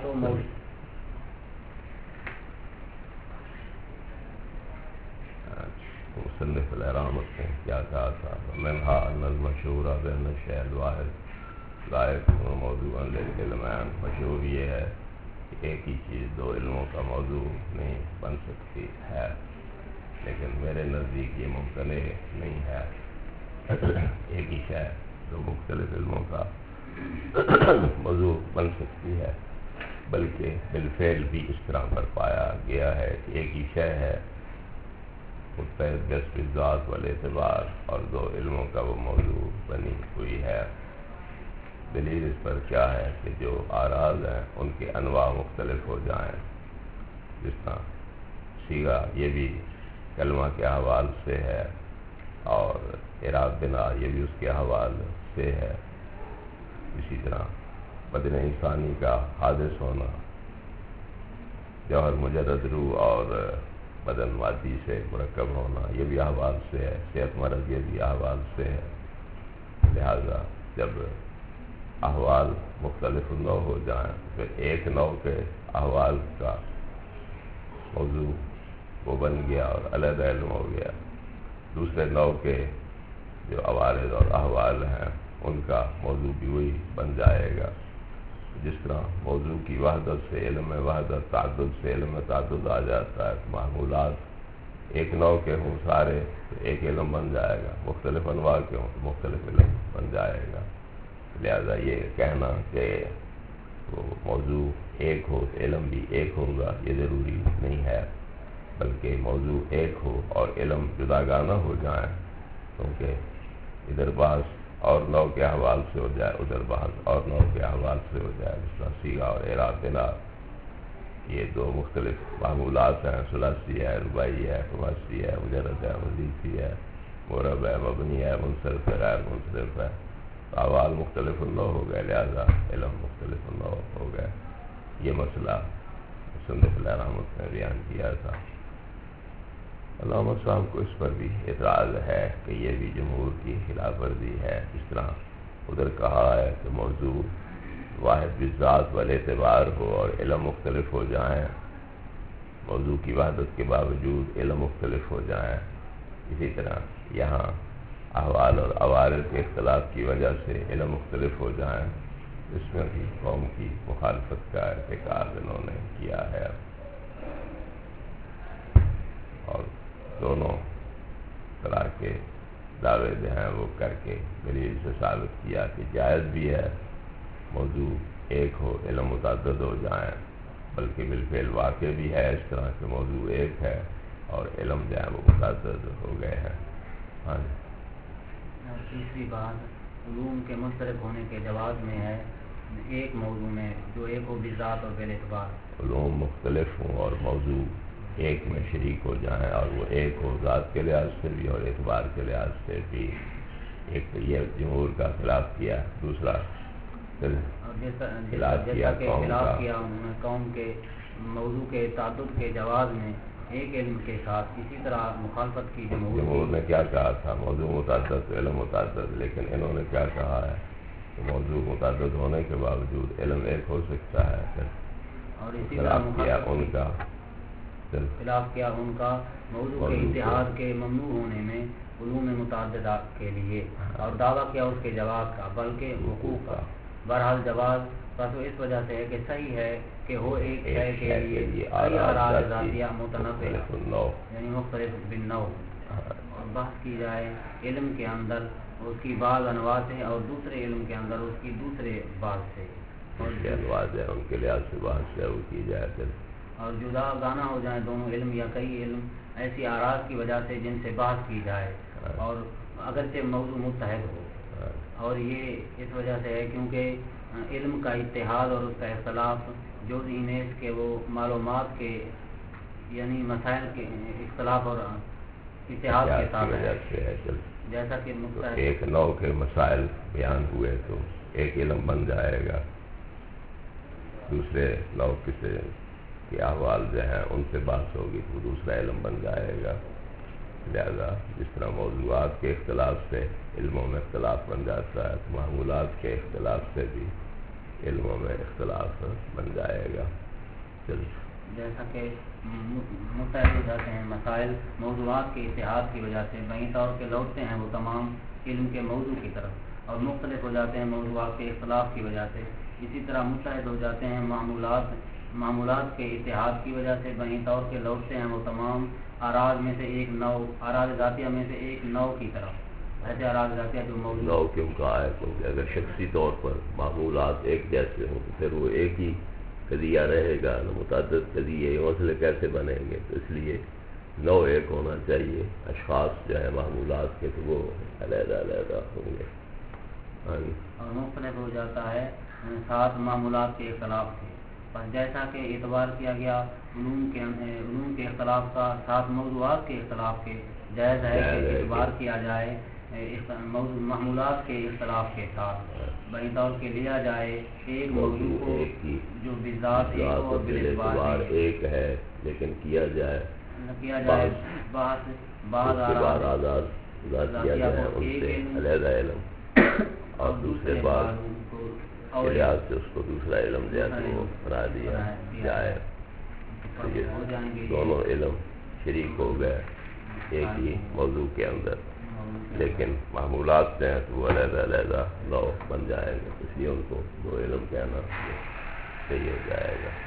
Speaker 2: مصنف الإرامت نے کیا کہا تھا منها أن المشهور بأن الشيء الواحد لا يكون موضوعا للعلمان مشہور یہ ہے کہ ایک ہی چیز دو علموں کا موضوع نہیں بن سکتی ہے لیکن میرے نزدیک یہ ممتنع نہیں ہے ایک ہی شے دو مختلف علموں کا موضوع بن سکتی ہے بلکہ بالفعل بھی اس طرح پر پایا گیا ہے کہ ایک ہی شے ہے متحد بحسب الذات والاعتبار اور دو علموں کا وہ موضوع بنی ہوئی ہے دلیل اس پر کیا ہے کہ جو اعراض ہیں ان کے انواع مختلف ہو جائیں جس طرح صیغہ یہ بھی کلمہ کے حوال سے ہے اور اعراب بنا یہ بھی اس کے حوال سے ہے اسی طرح بدن انسانی کا حادث ہونا جوہر مجرد روح اور بدن مادی سے مرکب ہونا یہ بھی احوال سے ہے صحت مرض یہ بھی احوال سے ہے لہذا جب احوال مختلف نوع ہو جائیں پھر ایک نوع کے احوال کا موضوع وہ بن گیا اور علیحدہ علم ہو گیا دوسرے نوع کے جو عوارض اور احوال ہیں ان کا موضوع بھی وہی بن جائے گا جس طرح موضوع کی وحدت سے علم وحدت تعدد سے علم تعدد آ جاتا ہے معمولات ایک نوع کے ہوں سارے تو ایک علم بن جائے گا مختلف انواع کے ہوں تو مختلف علم بن جائے گا لہذا یہ کہنا کہ وہ موضوع ایک ہو تو علم بھی ایک ہوگا یہ ضروری نہیں ہے بلکہ موضوع ایک ہو اور علم جداگانہ ہو جائیں کیونکہ ادھر بحث اور نوع کے حوال سے ہو جائے ادھر بحث اور نوع کے حوال سے ہو جائے جس طرح صیغہ اور اعراب بنا یہ دو مختلف معمولات ہیں ثلاثی ہے رباعی ہے خماسی ہے مجرد ہے مزیدی ہے مرب ہے مبنی ہے منصرف ہے غیر منصرف ہے احوال مختلف نوع ہو گئے لہذا علم مختلف نوع ہو گئے یہ مسئلہ مصنف الإرامت نے بیان کیا تھا علامہ صاحب کو اس پر بھی اعتراض ہے کہ یہ بھی جمہور کی خلاف ورزی ہے اس طرح ادھر کہا ہے کہ موضوع واحد بالذات والاعتبار ہو اور علم مختلف ہو جائیں موضوع کی وحدت کے باوجود علم مختلف ہو جائیں اسی طرح یہاں احوال اور عوارض کے اختلاف کی وجہ سے علم مختلف ہو جائیں اس میں بھی قوم کی مخالفت کا ارتکاب انہوں نے کیا ہے اور دونوں طرح کے دعوے جو ہیں وہ کر کے دلیل سے ثابت کیا کہ جائز بھی ہے موضوع ایک ہو علم متعدد ہو جائیں بلکہ بالفعل واقع بھی ہے اس طرح کے موضوع ایک ہے اور علم جو ہے وہ متعدد ہو گئے ہیں ہاں جی
Speaker 1: تیسری بات علوم کے مشترک ہونے کے جواز میں ہے ایک موضوع میں جو ایک ہو بالذات اور بالاعتبار
Speaker 2: علوم مختلف ہوں اور موضوع ایک میں شریک ہو جائیں اور وہ ایک ہو ذات کے لحاظ سے بھی اور اعتبار کے لحاظ سے بھی ایک یہ جمہور کا خلاف کیا دوسرا خلاف کیا
Speaker 1: قوم کے موضوع کے تعدد کے جواز میں ایک علم کے ساتھ اسی طرح مخالفت کی
Speaker 2: جمہور نے کیا کہا تھا موضوع متعدد علم متعدد لیکن انہوں نے کیا کہا ہے کہ موضوع متعدد ہونے کے باوجود علم ایک ہو سکتا ہے
Speaker 1: اور اسی
Speaker 2: خلاف کیا ان کا
Speaker 1: خلاف کیا ان کا موضوع کے اتحاد کے ممنوع ہونے میں علوم متعددہ کے لیے، اور دعویٰ کیا اس کے جواز کا بلکہ حقوق کا۔ بہرحال جواز بس اس وجہ سے ہے کہ صحیح ہے کہ ہو ایک شے کے لیے کئی اعراض ذاتیہ متنوع یعنی مختلف بالنوع، اور بحث کی جائے علم کے اندر اس کی بعض انواع سے اور دوسرے علم کے اندر اس کی دوسرے بعض سے، اور
Speaker 2: ان کے لحاظ سے بحث شروع کی جائے
Speaker 1: اور جدا گانا ہو جائیں دونوں علم یا کئی علم ایسی اعراض کی وجہ سے جن سے بحث کی جائے، اور اگرچہ موضوع متحد ہو، اور یہ اس وجہ سے ہے کیونکہ علم کا اتحاد اور اس کا اختلاف جزئی نیز کے وہ معلومات کے یعنی مسائل کے اختلاف اور اتحاد کے ساتھ ہے، جیسا کہ
Speaker 2: ایک نوع کے مسائل بیان ہوئے تو ایک علم بن جائے گا، دوسرے نوع کے احوال جو ہیں ان سے بحث ہوگی تو دوسرا علم بن جائے گا۔ لہذا جس طرح موضوعات کے اختلاف سے علموں میں اختلاف بن جاتا ہے تو معمولات کے اختلاف سے بھی علموں میں اختلاف بن جائے گا۔
Speaker 1: جیسا کہ متحد ہو جاتے ہیں مسائل موضوعات کے اتحاد کی وجہ سے، وہیں طور کے لوٹتے ہیں وہ تمام علم کے موضوع کی طرف، اور مختلف ہو جاتے ہیں موضوعات کے اختلاف کی وجہ سے، اسی طرح متحد ہو جاتے ہیں معمولات کے اتحاد کی وجہ سے، وہیں طور کے لوٹتے ہیں وہ تمام اعراض میں سے ایک نوع، اعراض ذاتیہ میں سے ایک نوع کی طرف۔ ایسے اعراض ذاتیہ جو موضوع
Speaker 2: نوع کیوں کہا ہے؟ کیونکہ اگر شخصی طور پر معمولات ایک جیسے ہوں تو پھر وہ ایک ہی قضیہ رہے گا، متعدد قضیے مسئلے کیسے بنیں گے؟ تو اس لیے نوع ایک ہونا چاہیے، اشخاص جو ہے معمولات کے تو وہ علیحدہ علیحدہ ہوں گے،
Speaker 1: اور مختلف ہو جاتا ہے ساتھ معمولات کے اختلاف کے، بس جیسا کہ اعتبار کیا گیا علوم کے اختلاف کا ساتھ موضوعات کے اختلاف کے، جائز ہے کہ اعتبار کیا جائے معمولات کے اختلاف کے ساتھ، بہی طور کے لیا جائے ایک موضوع کو جو بذات ایک اور بالاعتبار
Speaker 2: ایک ہے لیکن کیا جائے
Speaker 1: بعض
Speaker 2: اعراض ذاتیہ جو ہے ان سے علیحدہ علم، اور دوسرے بعض کے لحاظ سے اس کو دوسرا علم جو ہے وہ بنا دیا جائے، تو یہ دونوں علم شریک ہو گئے ایک ہی موضوع کے اندر، لیکن معمولات سے ہیں تو وہ علیحدہ علیحدہ نوع بن جائے گا، اس لیے ان کو دو علم کہنا صحیح ہو جائے گا۔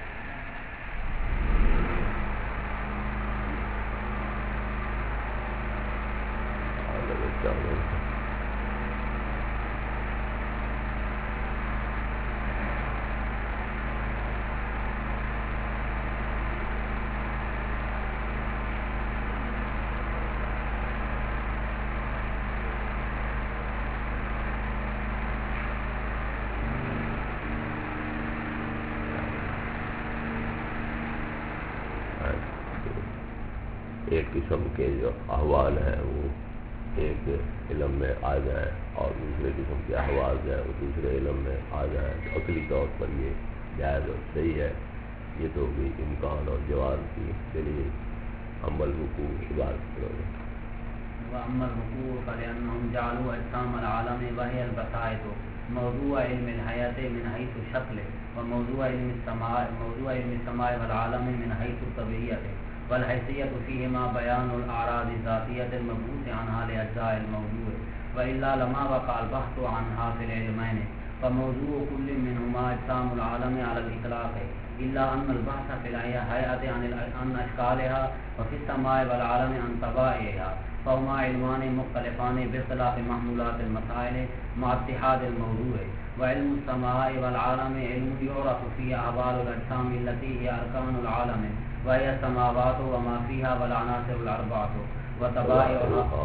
Speaker 2: ایک قسم کے جو احوال ہیں وہ ایک علم میں آ جائیں اور دوسرے قسم کے احوال جو ہیں وہ دوسرے علم میں آ جائیں، تو عقلی طور پر یہ جائز اور صحیح ہے۔ یہ تو بھی امکان اور جواز کی دلیل عمل وقوع عبارت کرو۔
Speaker 1: وأما الوقوع فلأنهم جعلوا أجسام العالم وهي البسائط موضوع علم الحياة من حيث شكله، وموضوع علم السماء والعالم من حيث الطبيعة، والحيثية فيهما بيان الأعراض الذاتية المبعوث عنها لأجزاء الموضوع، وإلا لما وقع البحث عنها في العلمين، فموضوع كل منهما أجسام العالم على الإطلاق، إلا أن البحث في الحياة عن أشكالها، وفي السماء والعالم عن طبائعها، فهما علمان مختلفان باختلاف محمولات المسائل مع اتحاد الموضوع، وعلم السماء والعالم علم يعرف فيه أحوال الأجسام التي هي أركان العالم، وهي السماوات وما فيها والعناصر الأربعة وطبائعها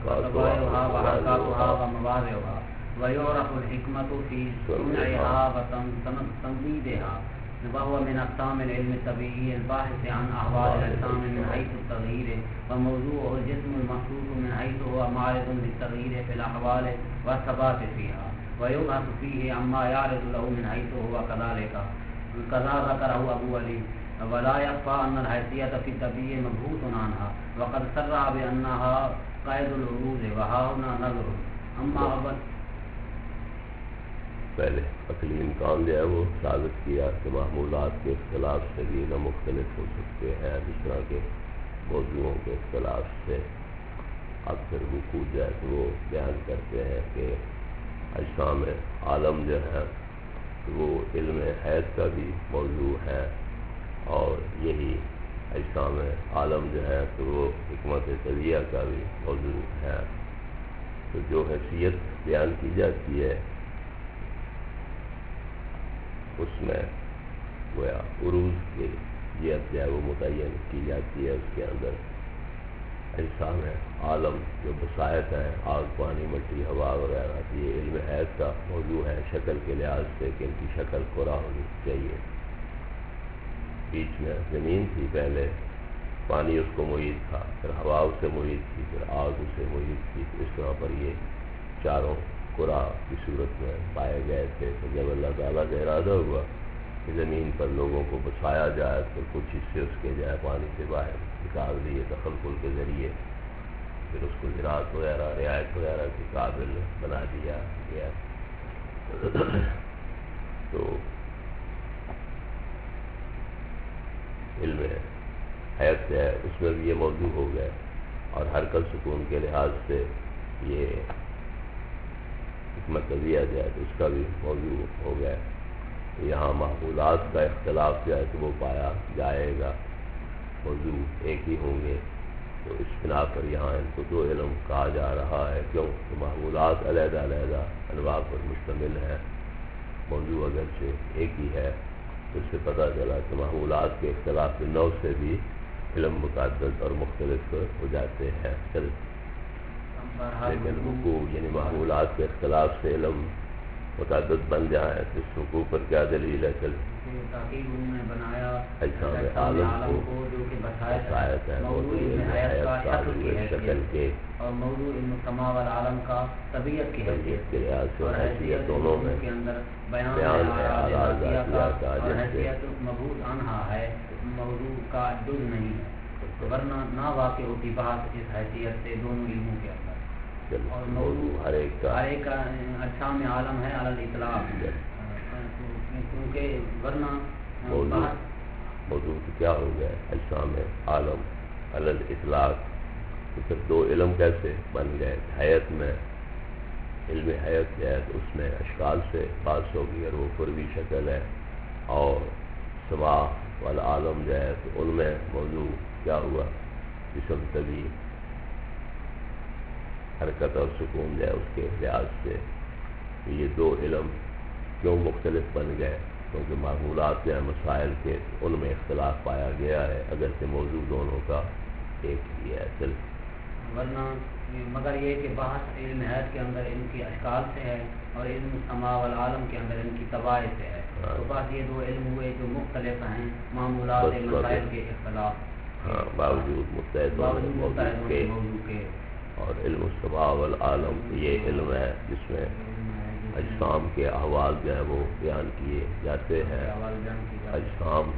Speaker 1: وحركاتها ومواضعها، ويعرف الحكمة في صنعها وتنفيذها، وهو من أقسام العلم الطبيعي الباحث عن أحوال الأجسام من حيث التغيير، وموضوعه الجسم المخصوص من حيث هو معرض للتغيير في الأحوال والثبات فيها، ويبحث فيه عما يعرض له من حيث هو كذلك، كذا ذكره أبو علي. ولا يخفى أن الحيثية في الطبيعي مبحوث عنها، وقد صرح بأنها قيد العروض، وها هنا نظر. أما أول
Speaker 2: پہلے عقلی امکان جو ہے وہ ثابت کیا کہ معمولات کے اختلاف سے بھی علم مختلف ہو سکتے ہیں، جس طرح کے موضوعوں کے اختلاف سے۔ اب پھر وقوع جو ہے تو وہ بیان کرتے ہیں کہ اجسام عالم جو ہے وہ علم حیات کا بھی موضوع ہے، اور یہی اجسام عالم جو ہے تو وہ حکمت طبیعہ کا بھی موضوع ہے۔ تو جو حیثیت بیان کی جاتی ہے اس میں گویا عروج کی جہت جو ہے وہ متعین کی جاتی ہے۔ اس کے اندر اجسام عالم جو بسائط ہیں، آگ، پانی، مٹی، ہوا وغیرہ، یہ علم حیات کا موضوع ہے شکل کے لحاظ سے کہ ان کی شکل کرہ ہونی چاہیے۔ بیچ میں زمین تھی، پہلے پانی اس کو محیط تھا، پھر ہوا اس سے محیط تھی، پھر آگ اس سے محیط تھی۔ اس طرح پر یہ چاروں کرہ کی صورت میں پائے گئے تھے۔ تو جب اللہ تعالیٰ کا ارادہ ہوا کہ زمین پر لوگوں کو بسایا جائے تو کچھ حصے اس کے جائے پانی سے باہر نکال دیے تخلق کے ذریعے، پھر اس کو زراعت وغیرہ، رعایت وغیرہ کے قابل بنا دیا گیا۔ تو علم حیات ہے اس میں بھی یہ موضوع ہو گئے، اور حرکت سکون کے لحاظ سے یہ حکمت طبیعہ جو ہے تو اس کا بھی موضوع ہو گیا۔ یہاں معقولات کا اختلاف جو ہے تو وہ پایا جائے گا، موضوع ایک ہی ہوں گے۔ تو اس بنا پر یہاں ان کو دو علم کہا جا رہا ہے، کیوں کہ معقولات علیحدہ علیحدہ انواع پر مشتمل ہے، موضوع اگرچہ ایک ہی ہے۔ تو اس سے پتہ چلا کہ معقولات کے اختلاف نوع سے بھی علم متعدد اور مختلف ہو جاتے ہیں، لیکن وقوع یعنی معقولات کے اختلاف سے علم متعدد بن جائے تو اس وقوع پر کیا دلیل ہے؟ اجسام عالم کو
Speaker 1: جو کہ
Speaker 2: بسائط ہے، موضوع علم حیات کا شکل کے
Speaker 1: اور موضوع علم السماء والعالم کا طبیعت کی حیثیت
Speaker 2: کے لحاظ سے، اور حیثیت دونوں میں
Speaker 1: کے اندر بیان
Speaker 2: ہے اعراض
Speaker 1: ذاتیہ
Speaker 2: ذاتیہ کا،
Speaker 1: اور
Speaker 2: جس سے
Speaker 1: حیثیت مبعوث عنہا ہے، موضوع کا جز نہیں ہے، ورنہ نہ واقع ہوتی بحث اس حیثیت سے دونوں علموں کے اندر۔ اور
Speaker 2: موضوع ہر ایک کا
Speaker 1: اجسام عالم ہے علی الاطلاق، کیونکہ ورنہ
Speaker 2: موضوع کیا ہو گیا اجسام عالم علی الاطلاق، تو پھر دو علم کیسے بن گئے؟ حیات میں علم حیات ہے تو اس میں اشکال سے بات ہوگی، اور وہ قربی شکل ہے، اور سما والعالم جو ہے تو ان میں موضوع کیا ہوا؟ جسم طبی، حرکت اور سکون جو ہے اس کے لحاظ سے۔ یہ دو علم کیوں مختلف بن گئے؟ کیونکہ معقولات جو ہیں مسائل کے ان میں اختلاف پایا گیا ہے، اگرچہ موضوع دونوں کا ایک ہی ہے صرف،
Speaker 1: ورنہ مگر یہ کہ بحث علم حیات کے اندر ان کی اشکال سے ہے، اور علم السماء والعالم کے اندر ان کی طباع سے ہے۔ تو بس یہ دو علم ہوئے جو مختلف ہیں معمولات مسائل کے اختلاف،
Speaker 2: باوجود متحد موضوع کے۔ اور علم السماء والعالم یہ علم ہے جس میں اجسام کے احوال جو ہیں وہ بیان کیے جاتے ہیں۔ اجسام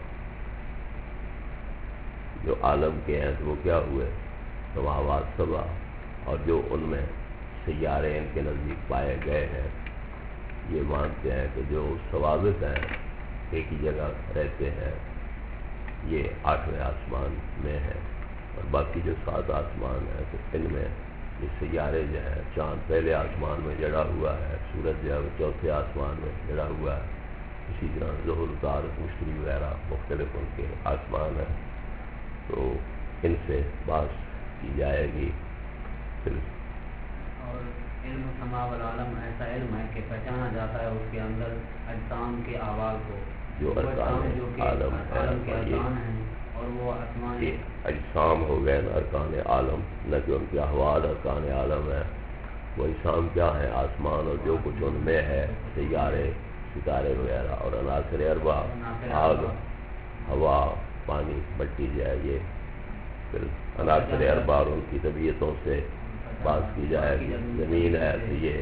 Speaker 2: جو عالم کے ہیں تو وہ کیا ہوئے؟ سماوات سبع، اور جو ان میں سیارے ان کے نزدیک پائے گئے ہیں، یہ مانتے ہیں کہ جو ثوابت ہیں ایک ہی جگہ رہتے ہیں، یہ 8ویں آسمان میں ہیں، اور باقی جو 7 آسمان ہیں تو ان میں یہ سیارے جو ہیں، چاند پہلے آسمان میں جڑا ہوا ہے، سورج جو ہے وہ 4تھے آسمان میں جڑا ہوا ہے، اسی طرح ظہر، طارق، مشتری وغیرہ مختلف ان کے آسمان ہیں۔ تو ان سے بات کی جائے گی۔ پھر
Speaker 1: اور علم السماء والعالم ایسا علم ہے کہ پہچانا جاتا ہے اس کے اندر اجسام کے احوال کو،
Speaker 2: جو ارکان
Speaker 1: جو کہ
Speaker 2: عالم
Speaker 1: عالم کے ارکان ہیں، اور وہ آسمان
Speaker 2: یہ اجسام ہو گئے نا ارکان عالم، نہ کہ ان کے احوال ارکان عالم ہیں۔ وہ اجسام کیا ہیں؟ آسمان اور جو کچھ ان میں ہے، سیارے، ستارے وغیرہ، اور عناصر اربع، آگ، ہوا، پانی، مٹی جو ہے یہ۔ پھر عناصر اربع اور ان کی طبیعتوں سے بات کی جائے گی۔ زمین ہے تو یہ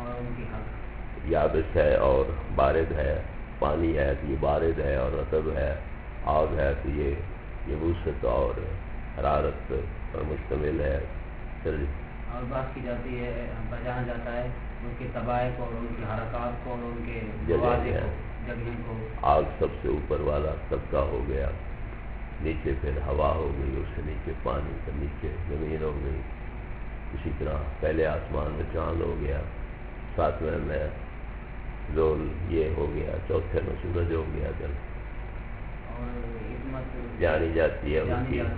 Speaker 2: یابس ہے اور بارد ہے، پانی ہے تو یہ بارد ہے اور رطب ہے، آگ ہے تو یہ یبوست اور حرارت پر مشتمل ہے۔
Speaker 1: اور بات کی جاتی ہے، پہچانا جاتا ہے ان کے طبائع کو اور ان کی حرکات کو اور ان کے
Speaker 2: جگہ
Speaker 1: مواضع کو جگہیں کو.
Speaker 2: آگ سب سے اوپر والا طبقہ ہو گیا، نیچے پھر ہوا ہو گئی، اس سے نیچے پانی، پھر نیچے زمین ہو گئی. اسی طرح پہلے آسمان میں چاند ہو گیا، ساتویں میں زول یہ ہو گیا، چوتھے میں سورج ہو گیا. دن
Speaker 1: اور حکمت
Speaker 2: جانی جاتی ہے ان کی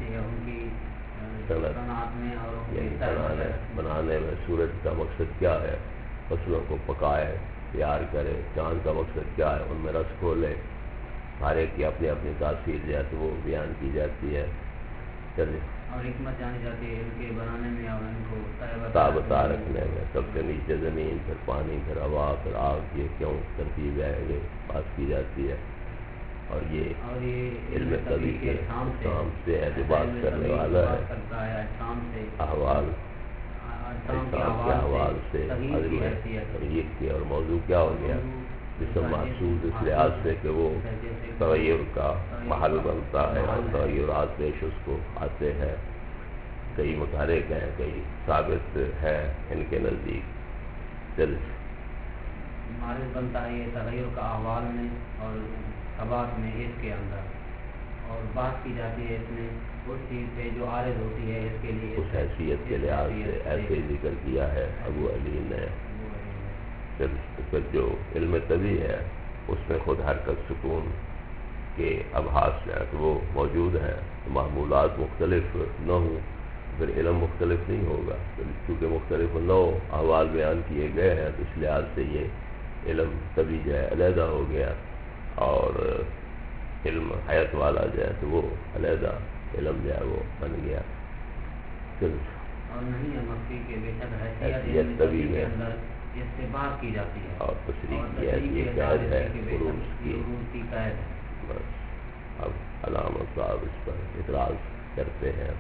Speaker 1: صنعت میں اور
Speaker 2: یعنی بنانے میں. سورج کا مقصد کیا ہے؟ فصلوں کو پکائے، تیار کرے. چاند کا مقصد کیا ہے؟ ان میں رس کھولے. ہر ایک کی اپنی اپنی تاثیر جو ہے تو وہ بیان کی جاتی ہے. چلے
Speaker 1: اور حکمت جانی جاتی ہے ان کے بنانے میں اور ان کو
Speaker 2: تابتا رکھنے میں. سب سے نیچے زمین، پھر پانی، پھر ہوا، پھر آگ. یہ کیوں ترتیب ہے یہ بات کی جاتی ہے. اور یہ علم طبی کے احکام سے ہے جو بات کرنے والا ہے. احوال اجسام کے احوال سے تغیر کی. اور موضوع کیا ہو گیا؟ جسم محسوس اس لحاظ سے کہ وہ تغیر کا محل بنتا ہے اور تغیرات پیش اس کو آتے ہیں. کئی متحرک ہیں، کئی ثابت ہے ان کے نزدیک. چل
Speaker 1: معرض بنتا ہے یہ تغیر کا احوال میں اور ثبات میں اس کے اندر. اور بات کی جاتی ہے اس میں اس چیز پہ جو عارض ہوتی ہے اس کے لیے
Speaker 2: اس حیثیت کے لحاظ سے ایسے ہی ذکر کیا ہے ابو علی نے. پھر جو علم طبی ہے اس میں خود حرکت سکون کے ابحاث جو ہیں وہ موجود ہیں. معمولات مختلف نہ ہوں پھر علم مختلف نہیں ہوگا. کیونکہ مختلف نو احوال بیان کیے گئے ہیں تو اس لحاظ سے یہ علم طبی جو ہے علیحدہ ہو گیا اور علم حیات والا جو ہے تو وہ علیحدہ علم جو ہے وہ بن گیا.
Speaker 1: اور نہیں ہے مخفی کے بے شک
Speaker 2: حیثیت طبی میں
Speaker 1: اس سے بات کی جاتی ہے
Speaker 2: اور تشریح کی ایسی قید ہے عروج کی. بس اب علامت صاحب اس پر اعتراض کرتے ہیں.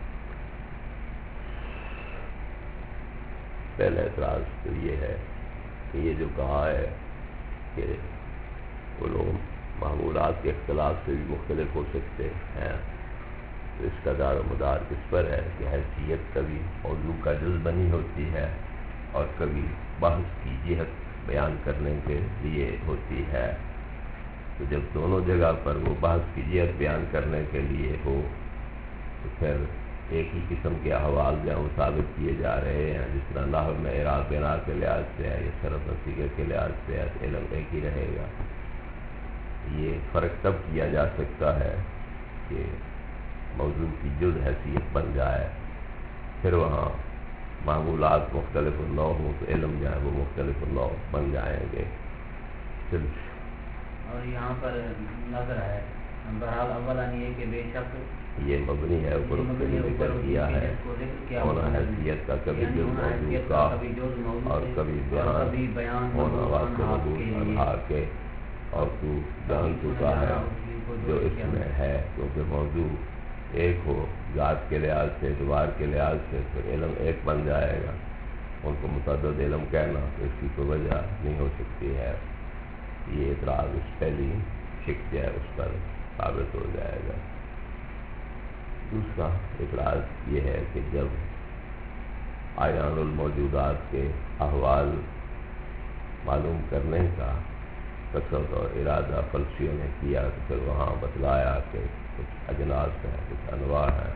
Speaker 2: پہلا اعتراض تو یہ ہے کہ یہ جو کہا ہے کہ علوم معمولات کے اختلاف سے بھی مختلف ہو سکتے ہیں تو اس کا دار و مدار کس پر ہے کہ حیثیت کبھی موضوع کا جز بنی ہوتی ہے اور کبھی بحث کی جہت بیان کرنے کے لیے ہوتی ہے. تو جب دونوں جگہ پر وہ بحث کی جہت بیان کرنے کے لیے ہو تو پھر ایک ہی قسم کے احوال جو ہیں ثابت کیے جا رہے ہیں. جس طرح نحو میں اعراب بنا کے لحاظ سے ہے یا صرف نصیغے کے لحاظ سے ہے علم ایک ہی رہے گا. یہ فرق تب کیا جا سکتا ہے کہ موضوع کی جز حیثیت بن جائے، پھر وہاں معمولات مختلف نو ہوں تو علم جو ہے وہ مختلف نو بن جائیں گے.
Speaker 1: اور یہاں پر نظر ہے بہرحال اولاً یہ کہ بے شک
Speaker 2: یہ مبنی ہے اوپر ذکر کیا ہے ہونا حیثیت کا کبھی جز موضوع کا اور کبھی بیان ہونا واسطے انہا کے. اور تو جان چکا ہے جو اس میں ہے کیونکہ موضوع ایک ہو ذات کے لحاظ سے اعتبار کے لحاظ سے پھر علم ایک بن جائے گا. ان کو متعدد علم کہنا تو اس کی کوئی وجہ نہیں ہو سکتی ہے. یہ اعتراض اس پہلی شک جو ہے اس پر ثابت ہو جائے گا. دوسرا اعتراض یہ ہے کہ جب اعیان الموجودات کے احوال معلوم کرنے کا قصد اور ارادہ فلسفیوں نے کیا تو پھر وہاں بتلایا کہ کچھ اجناس ہیں، کچھ انواع ہیں،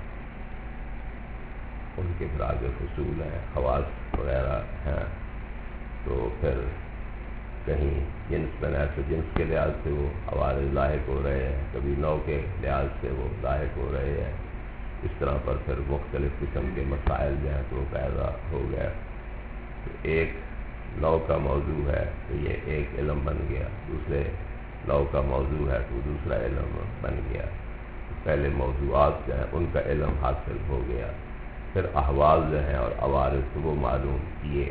Speaker 2: ان کے پھر آگے فصول ہیں، خواص وغیرہ ہیں. تو پھر کہیں جنس بنا تو جنس کے لحاظ سے وہ عوارض لاحق ہو رہے ہیں، کبھی نو کے لحاظ سے وہ لاحق ہو رہے ہیں. اس طرح پر پھر مختلف قسم کے مسائل جو ہیں تو وہ پیدا ہو گئے. تو ایک نو کا موضوع ہے تو یہ ایک علم بن گیا، دوسرے نو کا موضوع ہے تو دوسرا علم بن گیا. پہلے موضوعات جو ہیں ان کا علم حاصل ہو گیا، پھر احوال جو ہیں اور عوارض وہ معلوم کیے.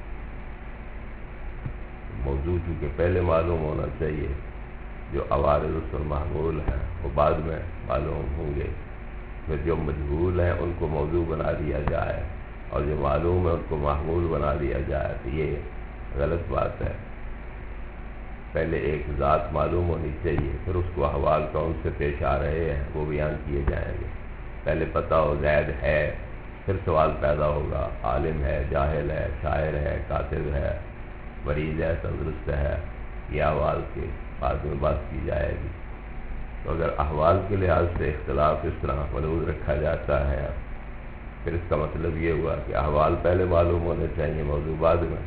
Speaker 2: موضوع چونکہ پہلے معلوم ہونا چاہیے، جو عوارض اس پر محمول ہیں وہ بعد میں معلوم ہوں گے. پھر جو مجہول ہیں ان کو موضوع بنا دیا جائے اور جو معلوم ہے ان کو محمول بنا دیا جائے تو یہ غلط بات ہے. پہلے ایک ذات معلوم ہونی چاہیے، پھر اس کو احوال کون سے پیش آ رہے ہیں وہ بیان کیے جائیں گے. پہلے پتہ ہو زید ہے، پھر سوال پیدا ہوگا عالم ہے، جاہل ہے، شاعر ہے، کاتب ہے، مریض ہے تندرست ہے، یہ احوال کے بعد میں بات کی جائے گی۔ تو اگر احوال کے لحاظ سے اختلاف اس طرح ملحوظ رکھا جاتا ہے، پھر اس کا مطلب یہ ہوا کہ احوال پہلے معلوم ہونے چاہیے، موضوع بعد میں۔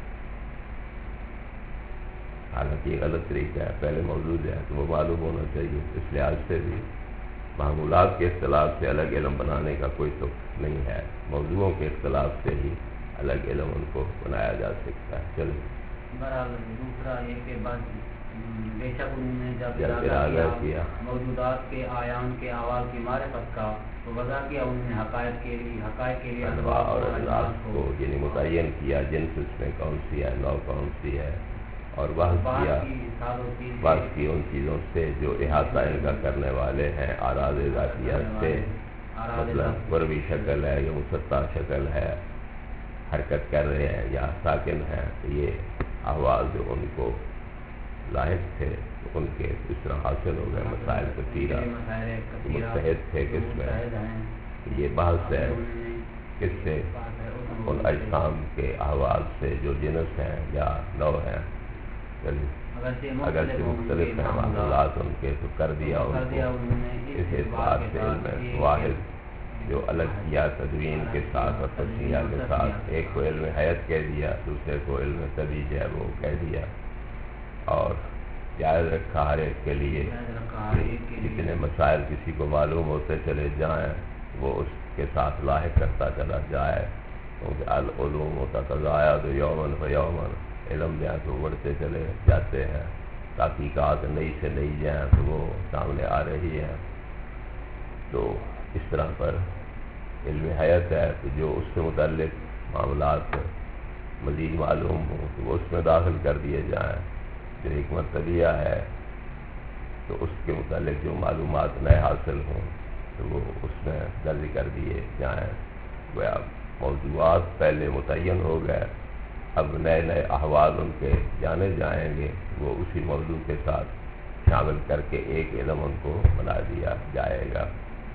Speaker 2: حالانکہ یہ غلط طریقہ ہے، پہلے موضوع جو ہے تو وہ معلوم ہونا چاہیے۔ اس لحاظ سے بھی معمولات کے اختلاف سے الگ علم بنانے کا کوئی تو نہیں ہے، موضوعوں کے اختلاف سے ہی الگ علم ان کو بنایا جا سکتا ہے۔ چلو
Speaker 1: بہرحال دوسرا یہ کہ بس بے شک انہوں نے جب
Speaker 2: ارادہ کیا
Speaker 1: موجودات کے آیان کے احوال کی معرفت کا تو وضع کیا انہوں نے حقائق کے لیے
Speaker 2: انواع اور اجناس کو یعنی متعین کیا، جنس اس میں کون سی ہے، نوع کون سی ہے، اور بحث کیا ان چیزوں سے جو احاطہ ان کا کرنے والے ہیں، اعراض ذاتیات سے، مطلب قربی شکل ہے یا مسطح شکل ہے، حرکت کر رہے ہیں یا ساکن ہیں، یہ احوال جو ان کو لاحق تھے ان کے اس طرح حاصل ہو گئے۔ مسائل کثیرہ متحد تھے کس میں، یہ بحث ہے کس سے، ان اجسام کے احوال سے جو جنس ہیں یا نوع ہیں، اگرچہ مختلف ہیں معاملات ان کے، تو کر دیا ان کو اس اعتبار سے علم واحد جو الگ کیا تدوین کے ساتھ اور تجزیہ کے ساتھ، ایک کو علم حیت کہہ دیا، دوسرے کو علم طبیع جو ہے وہ کہہ دیا، اور جائز رکھا ہر ایک کے لیے جتنے مسائل کسی کو معلوم ہوتے چلے جائیں وہ اس کے ساتھ لاحق کرتا چلا جائے، کیونکہ العلوم تتزاید یوماً فیوماً، علم جو ہے تو بڑھتے چلے جاتے ہیں، تحقیقات نئی سے نئی جو ہیں تو وہ سامنے آ رہی ہیں۔ تو اس طرح پر علم حیات ہے تو جو اس سے متعلق معاملات مزید معلوم ہوں تو وہ اس میں داخل کر دیے جائیں، جو حکمت طبیعہ ہے تو اس کے متعلق جو معلومات نئے حاصل ہوں تو وہ اس میں درج کر دیے جائیں۔ وہ موضوعات پہلے متعین ہو گئے، اب نئے نئے احوال ان کے جانے جائیں گے، وہ اسی موضوع کے ساتھ شامل کر کے ایک علم ان کو بنا دیا جائے گا۔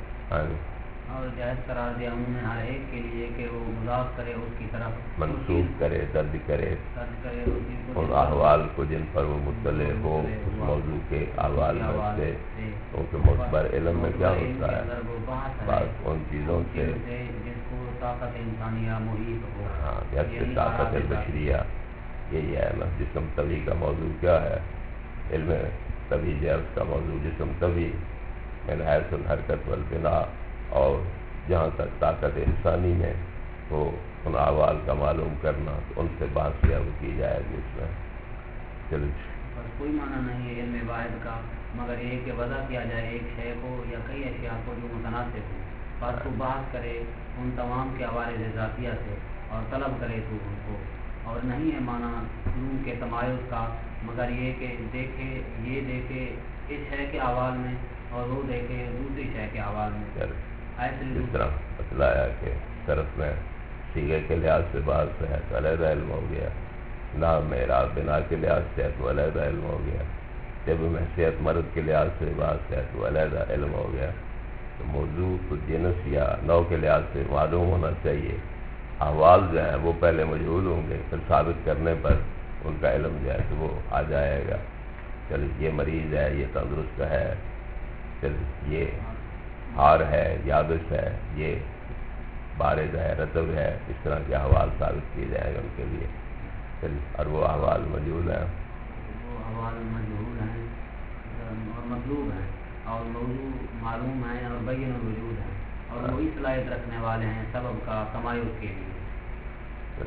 Speaker 1: اور جائز قرار دیا انہوں نے ہر ایک کے لیے کہ وہ مضاف کرے اس کی طرف،
Speaker 2: منسوب کرے، درج کرے ان احوال کو جن پر وہ مطلع ہو اس موضوع کے احوال میں سے، کیونکہ مخبر علم میں کیا ہوتا ہے، بس ان چیزوں سے
Speaker 1: جس کو طاقت انسانیہ محیط ہو،
Speaker 2: ہاں جیسے طاقت بشریہ، یہی ہے نا۔ جسم طبی کا موضوع کیا ہے، علم طبی جو ہے اس کا موضوع جسم طبی من حیث الحرکت والبناء، اور جہاں تک طاقت انسانی میں وہ ان احوال کا معلوم کرنا، تو ان سے بات کیا وہ کی جائے گی اس میں۔ چلیے
Speaker 1: کوئی معنی نہیں ہے علم واحد کا، مگر یہ کہ وضع کیا جائے ایک شے کو یا کئی اشیاء کو جو متناسب ہو، بس تو بحث کرے ان تمام کے حوالے ذاتیہ سے اور طلب کرے تو ان کو، اور نہیں ہے معنی علوم کے تمایز کا، مگر یہ کہ یہ دیکھے اس شے کے احوال میں اور وہ دیکھے دوسری شے کے احوال میں۔
Speaker 2: اس طرح بتلایا کہ صرف میں صیغے کے لحاظ سے بحث ہے تو علیحدہ علم ہو گیا، نام میں اعراب بنا کے لحاظ سے ہے تو علیحدہ علم ہو گیا، جب میں صحت مرض کے لحاظ سے بحث ہے تو علیحدہ علم ہو گیا۔ تو موضوع کو جنس یا نوع کے لحاظ سے معلوم ہونا چاہیے، احوال جو ہیں وہ پہلے موجود ہوں گے، پھر ثابت کرنے پر ان کا علم جو ہے تو وہ آ جائے گا۔ چل یہ مریض ہے، یہ تندرست ہے، چل یہ ہار ہے، یابس ہے، یہ بارد ہے، رطب ہے، اس طرح کے احوال ثابت کیے جائیں گے ان کے لیے۔ چل اور وہ احوال موجود ہیں،
Speaker 1: وہ احوال موجود ہیں اور مطلوب ہیں اور موضوع معلوم ہیں اور بین الوجود ہیں، اور وہی صلاحیت رکھنے والے ہیں سبب کا تمایز کے لیے۔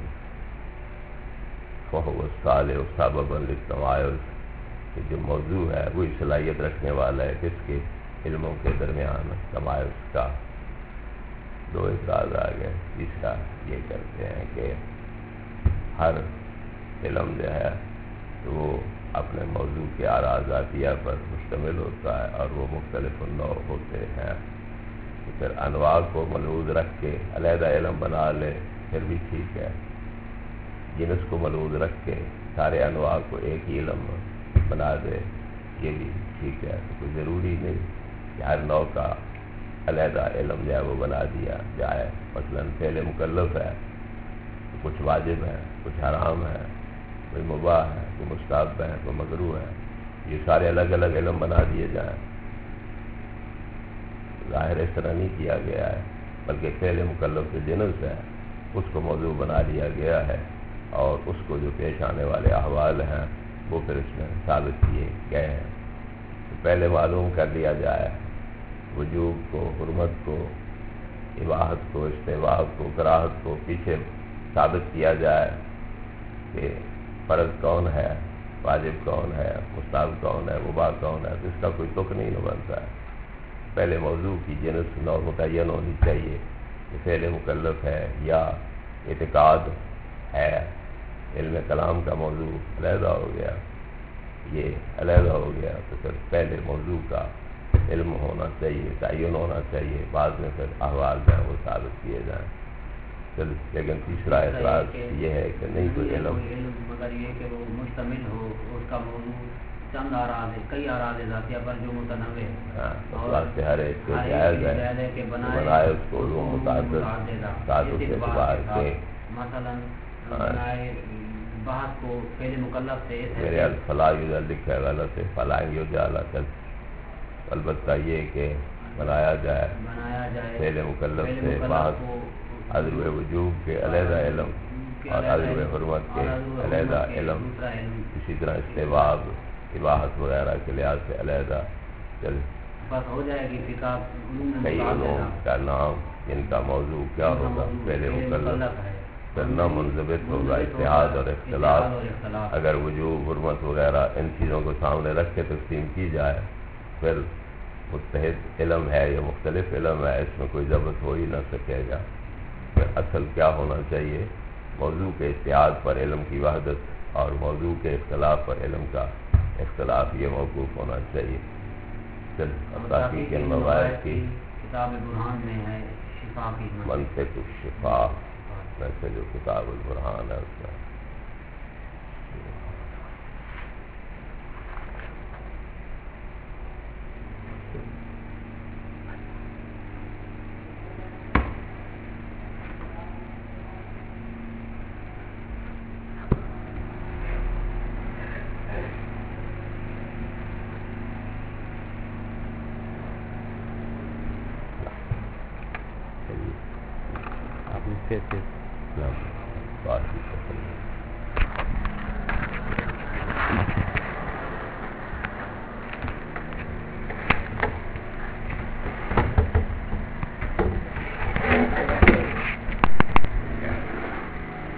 Speaker 2: فَهُوَ الصَّالِحُ سَبَبًا لِلتَّمَایُزِ، کہ جو موضوع ہے وہی صلاحیت رکھنے والا ہے کس کے، علموں کے درمیان تمایز کا۔ دو اعتراض آ گئے۔ تیسرا یہ کرتے ہیں کہ ہر علم جو ہے تو وہ اپنے موضوع کے اعراض ذاتیہ پر مشتمل ہوتا ہے اور وہ مختلف النوع ہوتے ہیں، تو پھر انواع کو ملحوظ رکھ کے علیحدہ علم بنا لے پھر بھی ٹھیک ہے، جنس کو ملحوظ رکھ کے سارے انواع کو ایک ہی علم بنا دے یہ بھی ٹھیک ہے۔ تو کوئی ضروری نہیں کہ ہر نوع کا علیحدہ علم جو ہے وہ بنا دیا جائے۔ مثلاً فعل مکلف ہے تو کچھ واجب ہے، کچھ حرام ہے، کوئی مباح ہے، کوئی مستحب ہے، کوئی مکروہ ہے، یہ سارے الگ الگ علم بنا دیے جائیں، ظاہر اس طرح نہیں کیا گیا ہے، بلکہ فعل مکلف جو جنس ہے اس کو موضوع بنا لیا گیا ہے، اور اس کو جو پیش آنے والے احوال ہیں وہ پھر اس میں ثابت کیے گئے ہیں۔ تو پہلے معلوم کر لیا جائے وجوب کو، حرمت کو، اباحت کو، استحباب کو، کراہت کو پیچھے ثابت کیا جائے کہ فرض کون ہے، واجب کون ہے، مستحب کون ہے، مباح کون ہے، تو اس کا کوئی تک نہیں بنتا ہے۔ پہلے موضوع کی جنس نو متعین ہونی چاہیے کہ فعل مکلف ہے یا اعتقاد ہے۔ علم کلام کا موضوع علیحدہ ہو گیا، یہ علیحدہ ہو گیا، تو پھر پہلے موضوع کا علم ہونا چاہیے، تعین ہونا چاہیے، بعد میں پھر احوال جو ہیں وہ ثابت کیے جائیں۔ لیکن تیسرا اعتراض یہ ہے کہ نہیں کوئی علم،
Speaker 1: مگر یہ کہ وہ مشتمل ہو، اس کا موضوع چند اراض، کئی اراض ذاتیہ پر جو متنوع ہے،
Speaker 2: اس واسطے ہر ایک کو جائز ہے کہ بنائے اس کو علوم متعدد تعدد کے اعتبار کے،
Speaker 1: مثلا بنائے بحث کو فعل مکلف سے
Speaker 2: میرے فلاح لکھا ہے غلط ہے، فلاح یجعل، البتہ یہ کہ بنایا جائے فعل مکلف سے بحث عدل وجوب کے علیحدہ علم اور عدل حرمت کے علیحدہ علم، اسی طرح استحباب، اباحت وغیرہ کے لحاظ سے علیحدہ
Speaker 1: بس ہو جائے گی فقہ
Speaker 2: کئی علوم کا نام، جن کا موضوع کیا ہوگا فعل مکلف، پھر نہ منضبط ہوگا اتحاد اور اختلاف۔ اگر وجوب، حرمت وغیرہ ان چیزوں کو سامنے رکھ کے تقسیم کی جائے پھر متحد علم ہے یا مختلف علم ہے، اس میں کوئی ضبط ہو ہی نہ سکے گا۔ پھر اصل کیا ہونا چاہیے؟ موضوع کے اتحاد پر علم کی وحدت اور موضوع کے اختلاف پر علم کا اختلاف، یہ موقوف ہونا چاہیے۔ تحقیق المباحث کی
Speaker 1: کتاب برہان میں ہے شفا کی
Speaker 2: منطق الشفا میں سے جو کتاب البرہان ہے اس میں بات